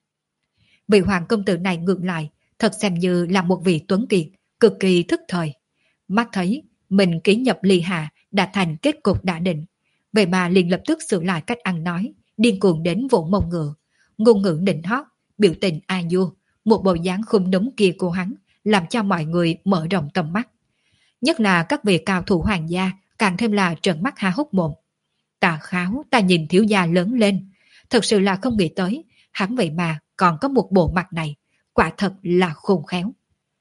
Vị hoàng công tử này ngược lại, thật xem như là một vị tuấn kiệt, cực kỳ thức thời. Mắt thấy mình ký nhập ly hạ đã thành kết cục đã định, vậy mà liền lập tức sửa lại cách ăn nói, điên cuồng đến vỗ mông ngựa, ngôn ngữ nịnh hót, biểu tình a du, một bộ dáng khum núm kia của hắn, làm cho mọi người mở rộng tầm mắt. Nhất là các vị cao thủ hoàng gia càng thêm là trợn mắt há hốc mồm. Ta kháo, ta nhìn thiếu gia lớn lên, thật sự là không nghĩ tới, hắn vậy mà còn có một bộ mặt này, quả thật là khôn khéo.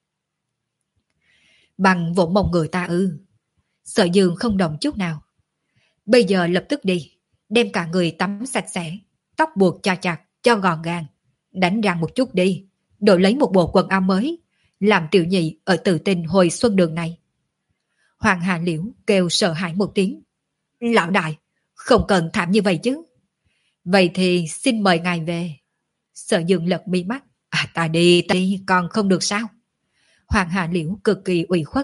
Bằng vỗ mông người ta ư? Sở Dương không đồng chút nào. Bây giờ lập tức đi, đem cả người tắm sạch sẽ, tóc buộc cho chặt, cho gọn gàng, đánh răng một chút đi, đổi lấy một bộ quần áo mới, làm tiểu nhị ở Tự Tin hồi xuân đường này. Hoàng Hà Liễu kêu sợ hãi một tiếng. Lão đại, không cần thảm như vậy chứ. Vậy thì xin mời ngài về. Sở Dương lật mi mắt. À ta đi, ta đi, còn không được sao? Hoàng Hà Liễu cực kỳ ủy khuất.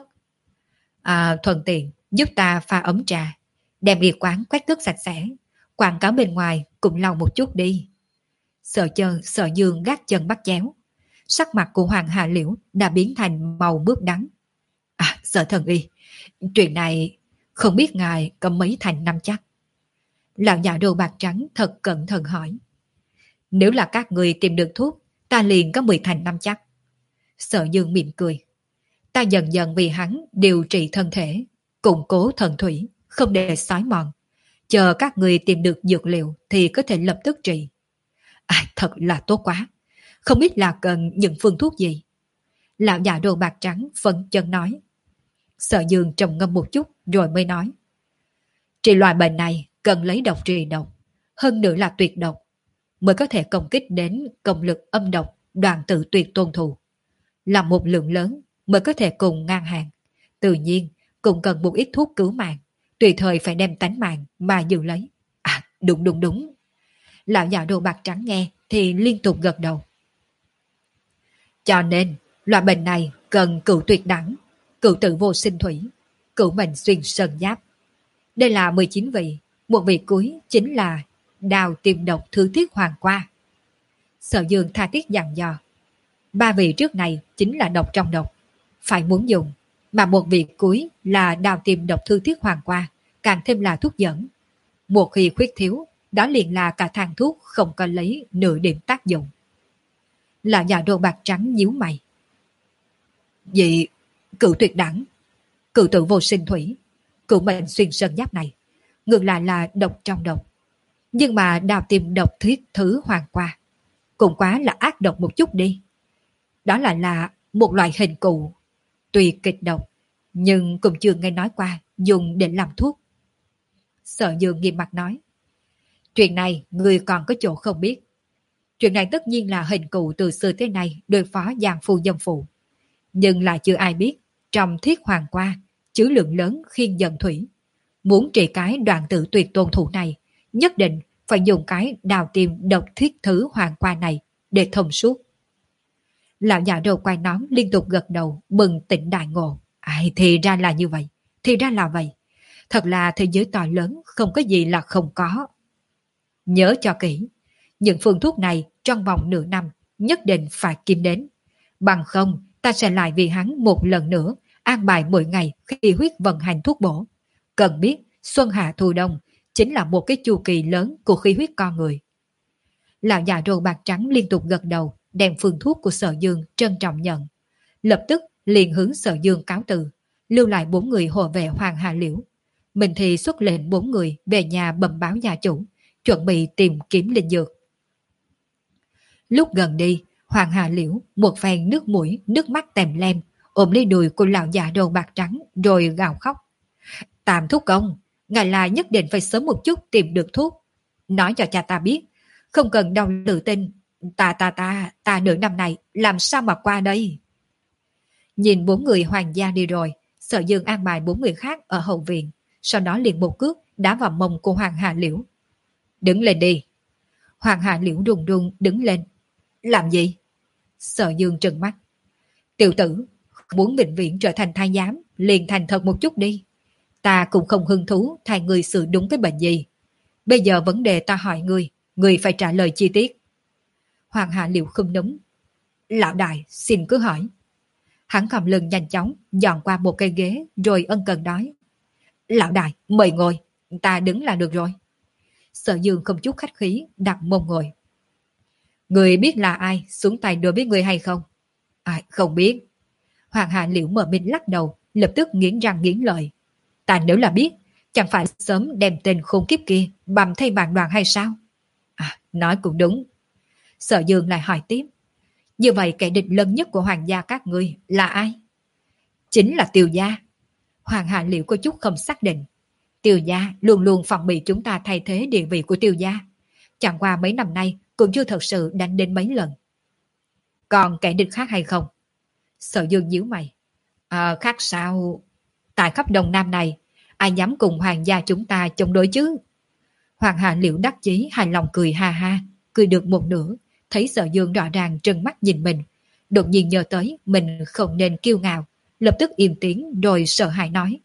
À thuận tiện, giúp ta pha ấm trà, đem y quán quét tước sạch sẽ, quảng cáo bên ngoài cũng lau một chút đi. Sở chân, Sở Dương gác chân bắt chéo. Sắc mặt của Hoàng Hà Liễu đã biến thành màu mướp đắng. À Sở thần y, chuyện này không biết ngài có mấy thành năm chắc. Lão già đồ bạc trắng thật cẩn thận hỏi. Nếu là các người tìm được thuốc, ta liền có mười thành năm chắc. Sở Dương mỉm cười. Ta dần dần vì hắn điều trị thân thể, củng cố thần thủy, không để xói mòn. Chờ các người tìm được dược liệu thì có thể lập tức trị. À, thật là tốt quá. Không biết là cần những phương thuốc gì. Lão già đồ bạc trắng phân chân nói. Sở Dương trầm ngâm một chút rồi mới nói. Trị loại bệnh này cần lấy độc trị độc, hơn nữa là tuyệt độc, mới có thể công kích đến công lực âm độc, đoàn tự tuyệt tôn thù. Là một lượng lớn mới có thể cùng ngang hàng. Tự nhiên cũng cần một ít thuốc cứu mạng, tùy thời phải đem tánh mạng mà giữ lấy. À đúng đúng đúng. Lão già đồ bạc trắng nghe thì liên tục gật đầu. Cho nên loại bệnh này cần cửu tuyệt đẳng, cửu tử vô sinh thủy, cửu mệnh xuyên sơn giáp. Đây là mười chín vị, một vị cuối chính là đào tiềm độc thứ thiết hoàng qua. Sở Dương tha thiết dặn dò. Ba vị trước này chính là độc trong độc, phải muốn dùng, mà một vị cuối là đào tiềm độc thư thiết hoàng qua, càng thêm là thuốc dẫn. Một khi khuyết thiếu, đó liền là cả thang thuốc không có lấy nửa điểm tác dụng. Là nhà đồ bạc trắng nhíu mày. Vậy cửu tuyệt đẳng, cửu tử vô sinh thủy, cửu mệnh xuyên sơn giáp này, ngược lại là độc trong độc. Nhưng mà đào tiềm độc thiết thứ hoàng qua, cũng quá là ác độc một chút đi. Đó là là một loại hình cụ, tuy kịch độc, nhưng cũng chưa nghe nói qua dùng để làm thuốc. Sở Dương nghiêm mặt nói. Chuyện này người còn có chỗ không biết. Chuyện này tất nhiên là hình cụ từ xưa tới nay đối phó giang phu dâm phụ. Nhưng lại chưa ai biết, trong thiết hoàng qua, chứa lượng lớn khiên dần thủy. Muốn trị cái đoạn tự tuyệt tôn thủ này, nhất định phải dùng cái đào tìm độc thiết thứ hoàng qua này để thông suốt. Lão già đầu quay nón liên tục gật đầu, bừng tỉnh đại ngộ. Ai, thì ra là như vậy, thì ra là vậy. Thật là thế giới to lớn, không có gì là không có. Nhớ cho kỹ, những phương thuốc này trong vòng nửa năm nhất định phải kiếm đến. Bằng không, ta sẽ lại vì hắn một lần nữa an bài mỗi ngày khi huyết vận hành thuốc bổ. Cần biết, xuân hạ thu đông chính là một cái chu kỳ lớn của khí huyết con người. Lão già râu bạc trắng liên tục gật đầu, đem phương thuốc của Sở Dương trân trọng nhận. Lập tức liền hướng Sở Dương cáo từ, lưu lại bốn người hộ vệ Hoàng Hà Liễu. Mình thì xuất lệnh bốn người về nhà bẩm báo gia chủ, chuẩn bị tìm kiếm linh dược. Lúc gần đi, Hoàng Hà Liễu một phen nước mũi, nước mắt tèm lem, ôm lấy đùi của lão già đầu bạc trắng rồi gào khóc. Tam thúc công, ngài là nhất định phải sớm một chút tìm được thuốc. Nói cho cha ta biết, không cần đau tự tin, ta ta ta, ta nửa năm này làm sao mà qua đây. Nhìn bốn người hoàng gia đi rồi, Sở Dương an bài bốn người khác ở hậu viện, sau đó liền một cước đá vào mông của Hoàng Hà Liễu. Đứng lên đi. Hoàng Hà Liễu đùng đùng đứng lên. Làm gì? Sở Dương trừng mắt. Tiểu tử, muốn bệnh viện trở thành thái giám, liền thành thật một chút đi. Ta cũng không hứng thú thay người xử đúng cái bệnh gì. Bây giờ vấn đề ta hỏi người, người phải trả lời chi tiết. Hoàng Hà Liễu không đúng. Lão đại, xin cứ hỏi. Hắn cầm lưng nhanh chóng, dọn qua một cây ghế, rồi ân cần nói. Lão đại, mời ngồi, ta đứng là được rồi. Sở Dương không chút khách khí, đặt mông ngồi. Người biết là ai, xuống tay đối với người hay không? À, không biết. Hoàng Hà Liễu mờ mịt lắc đầu, lập tức nghiến răng nghiến lợi. Ta nếu là biết, chẳng phải sớm đem tên khốn kiếp kia bầm thay bàn đoàn hay sao? À, nói cũng đúng. Sở Dương lại hỏi tiếp. Như vậy kẻ địch lớn nhất của hoàng gia các ngươi là ai? Chính là Tiêu gia. Hoàng Hà Liễu có chút không xác định. Tiêu gia luôn luôn phòng bị chúng ta thay thế địa vị của Tiêu gia. Chẳng qua mấy năm nay cũng chưa thật sự đánh đến mấy lần. Còn kẻ địch khác hay không? Sở Dương nhíu mày. À, khác sao? Tại khắp Đông Nam này, ai dám cùng hoàng gia chúng ta chống đối chứ? Hoàng Hà Liễu đắc chí hài lòng cười ha ha, cười được một nửa, thấy Sở Dương rõ ràng trừng mắt nhìn mình, đột nhiên nhớ tới mình không nên kiêu ngạo, lập tức im tiếng rồi sợ hãi nói.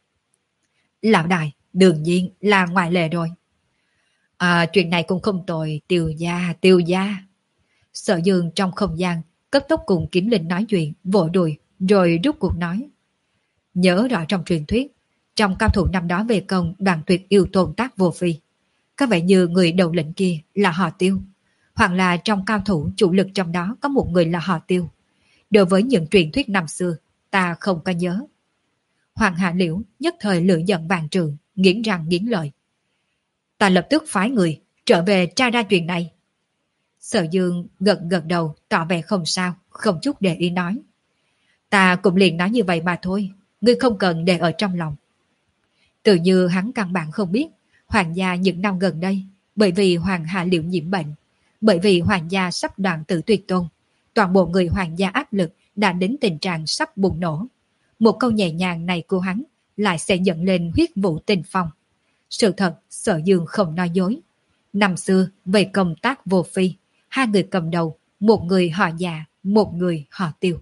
Lão đại, đương nhiên là ngoại lệ rồi. À, chuyện này cũng không tồi, Tiêu gia, Tiêu gia. Sở Dương trong không gian, cấp tốc cùng Kiếm Linh nói chuyện, vỗ đùi, rồi rút cuộc nói. Nhớ rõ trong truyền thuyết, trong cao thủ năm đó về công đoàn tuyệt yêu tồn tác vô phi. Có vẻ như người đầu lĩnh kia là họ Tiêu, hoặc là trong cao thủ chủ lực trong đó có một người là họ Tiêu. Đối với những truyền thuyết năm xưa, ta không có nhớ. Hoàng Hạ Liễu nhất thời lửa giận vàng trường, nghiến răng nghiến lợi. Ta lập tức phái người trở về tra ra chuyện này. Sở Dương gật gật đầu, tỏ vẻ không sao, không chút để ý nói. Ta cũng liền nói như vậy mà thôi, ngươi không cần để ở trong lòng. Tự như hắn căn bản không biết, hoàng gia những năm gần đây, bởi vì Hoàng Hạ Liễu nhiễm bệnh, bởi vì hoàng gia sắp đoạn tử tuyệt tôn, toàn bộ người hoàng gia áp lực đã đến tình trạng sắp bùng nổ. Một câu nhẹ nhàng này của hắn lại sẽ dẫn lên huyết vũ tình phong. Sự thật, Sở Dương không nói dối. Năm xưa, về công tác vô phi, hai người cầm đầu, một người họ Dạ, một người họ Tiêu.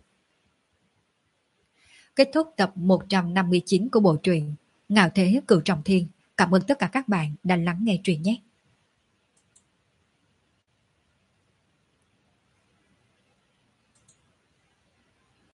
Kết thúc tập một trăm năm mươi chín của bộ truyện Ngạo Thế Cửu Trọng Thiên. Cảm ơn tất cả các bạn đã lắng nghe truyện nhé.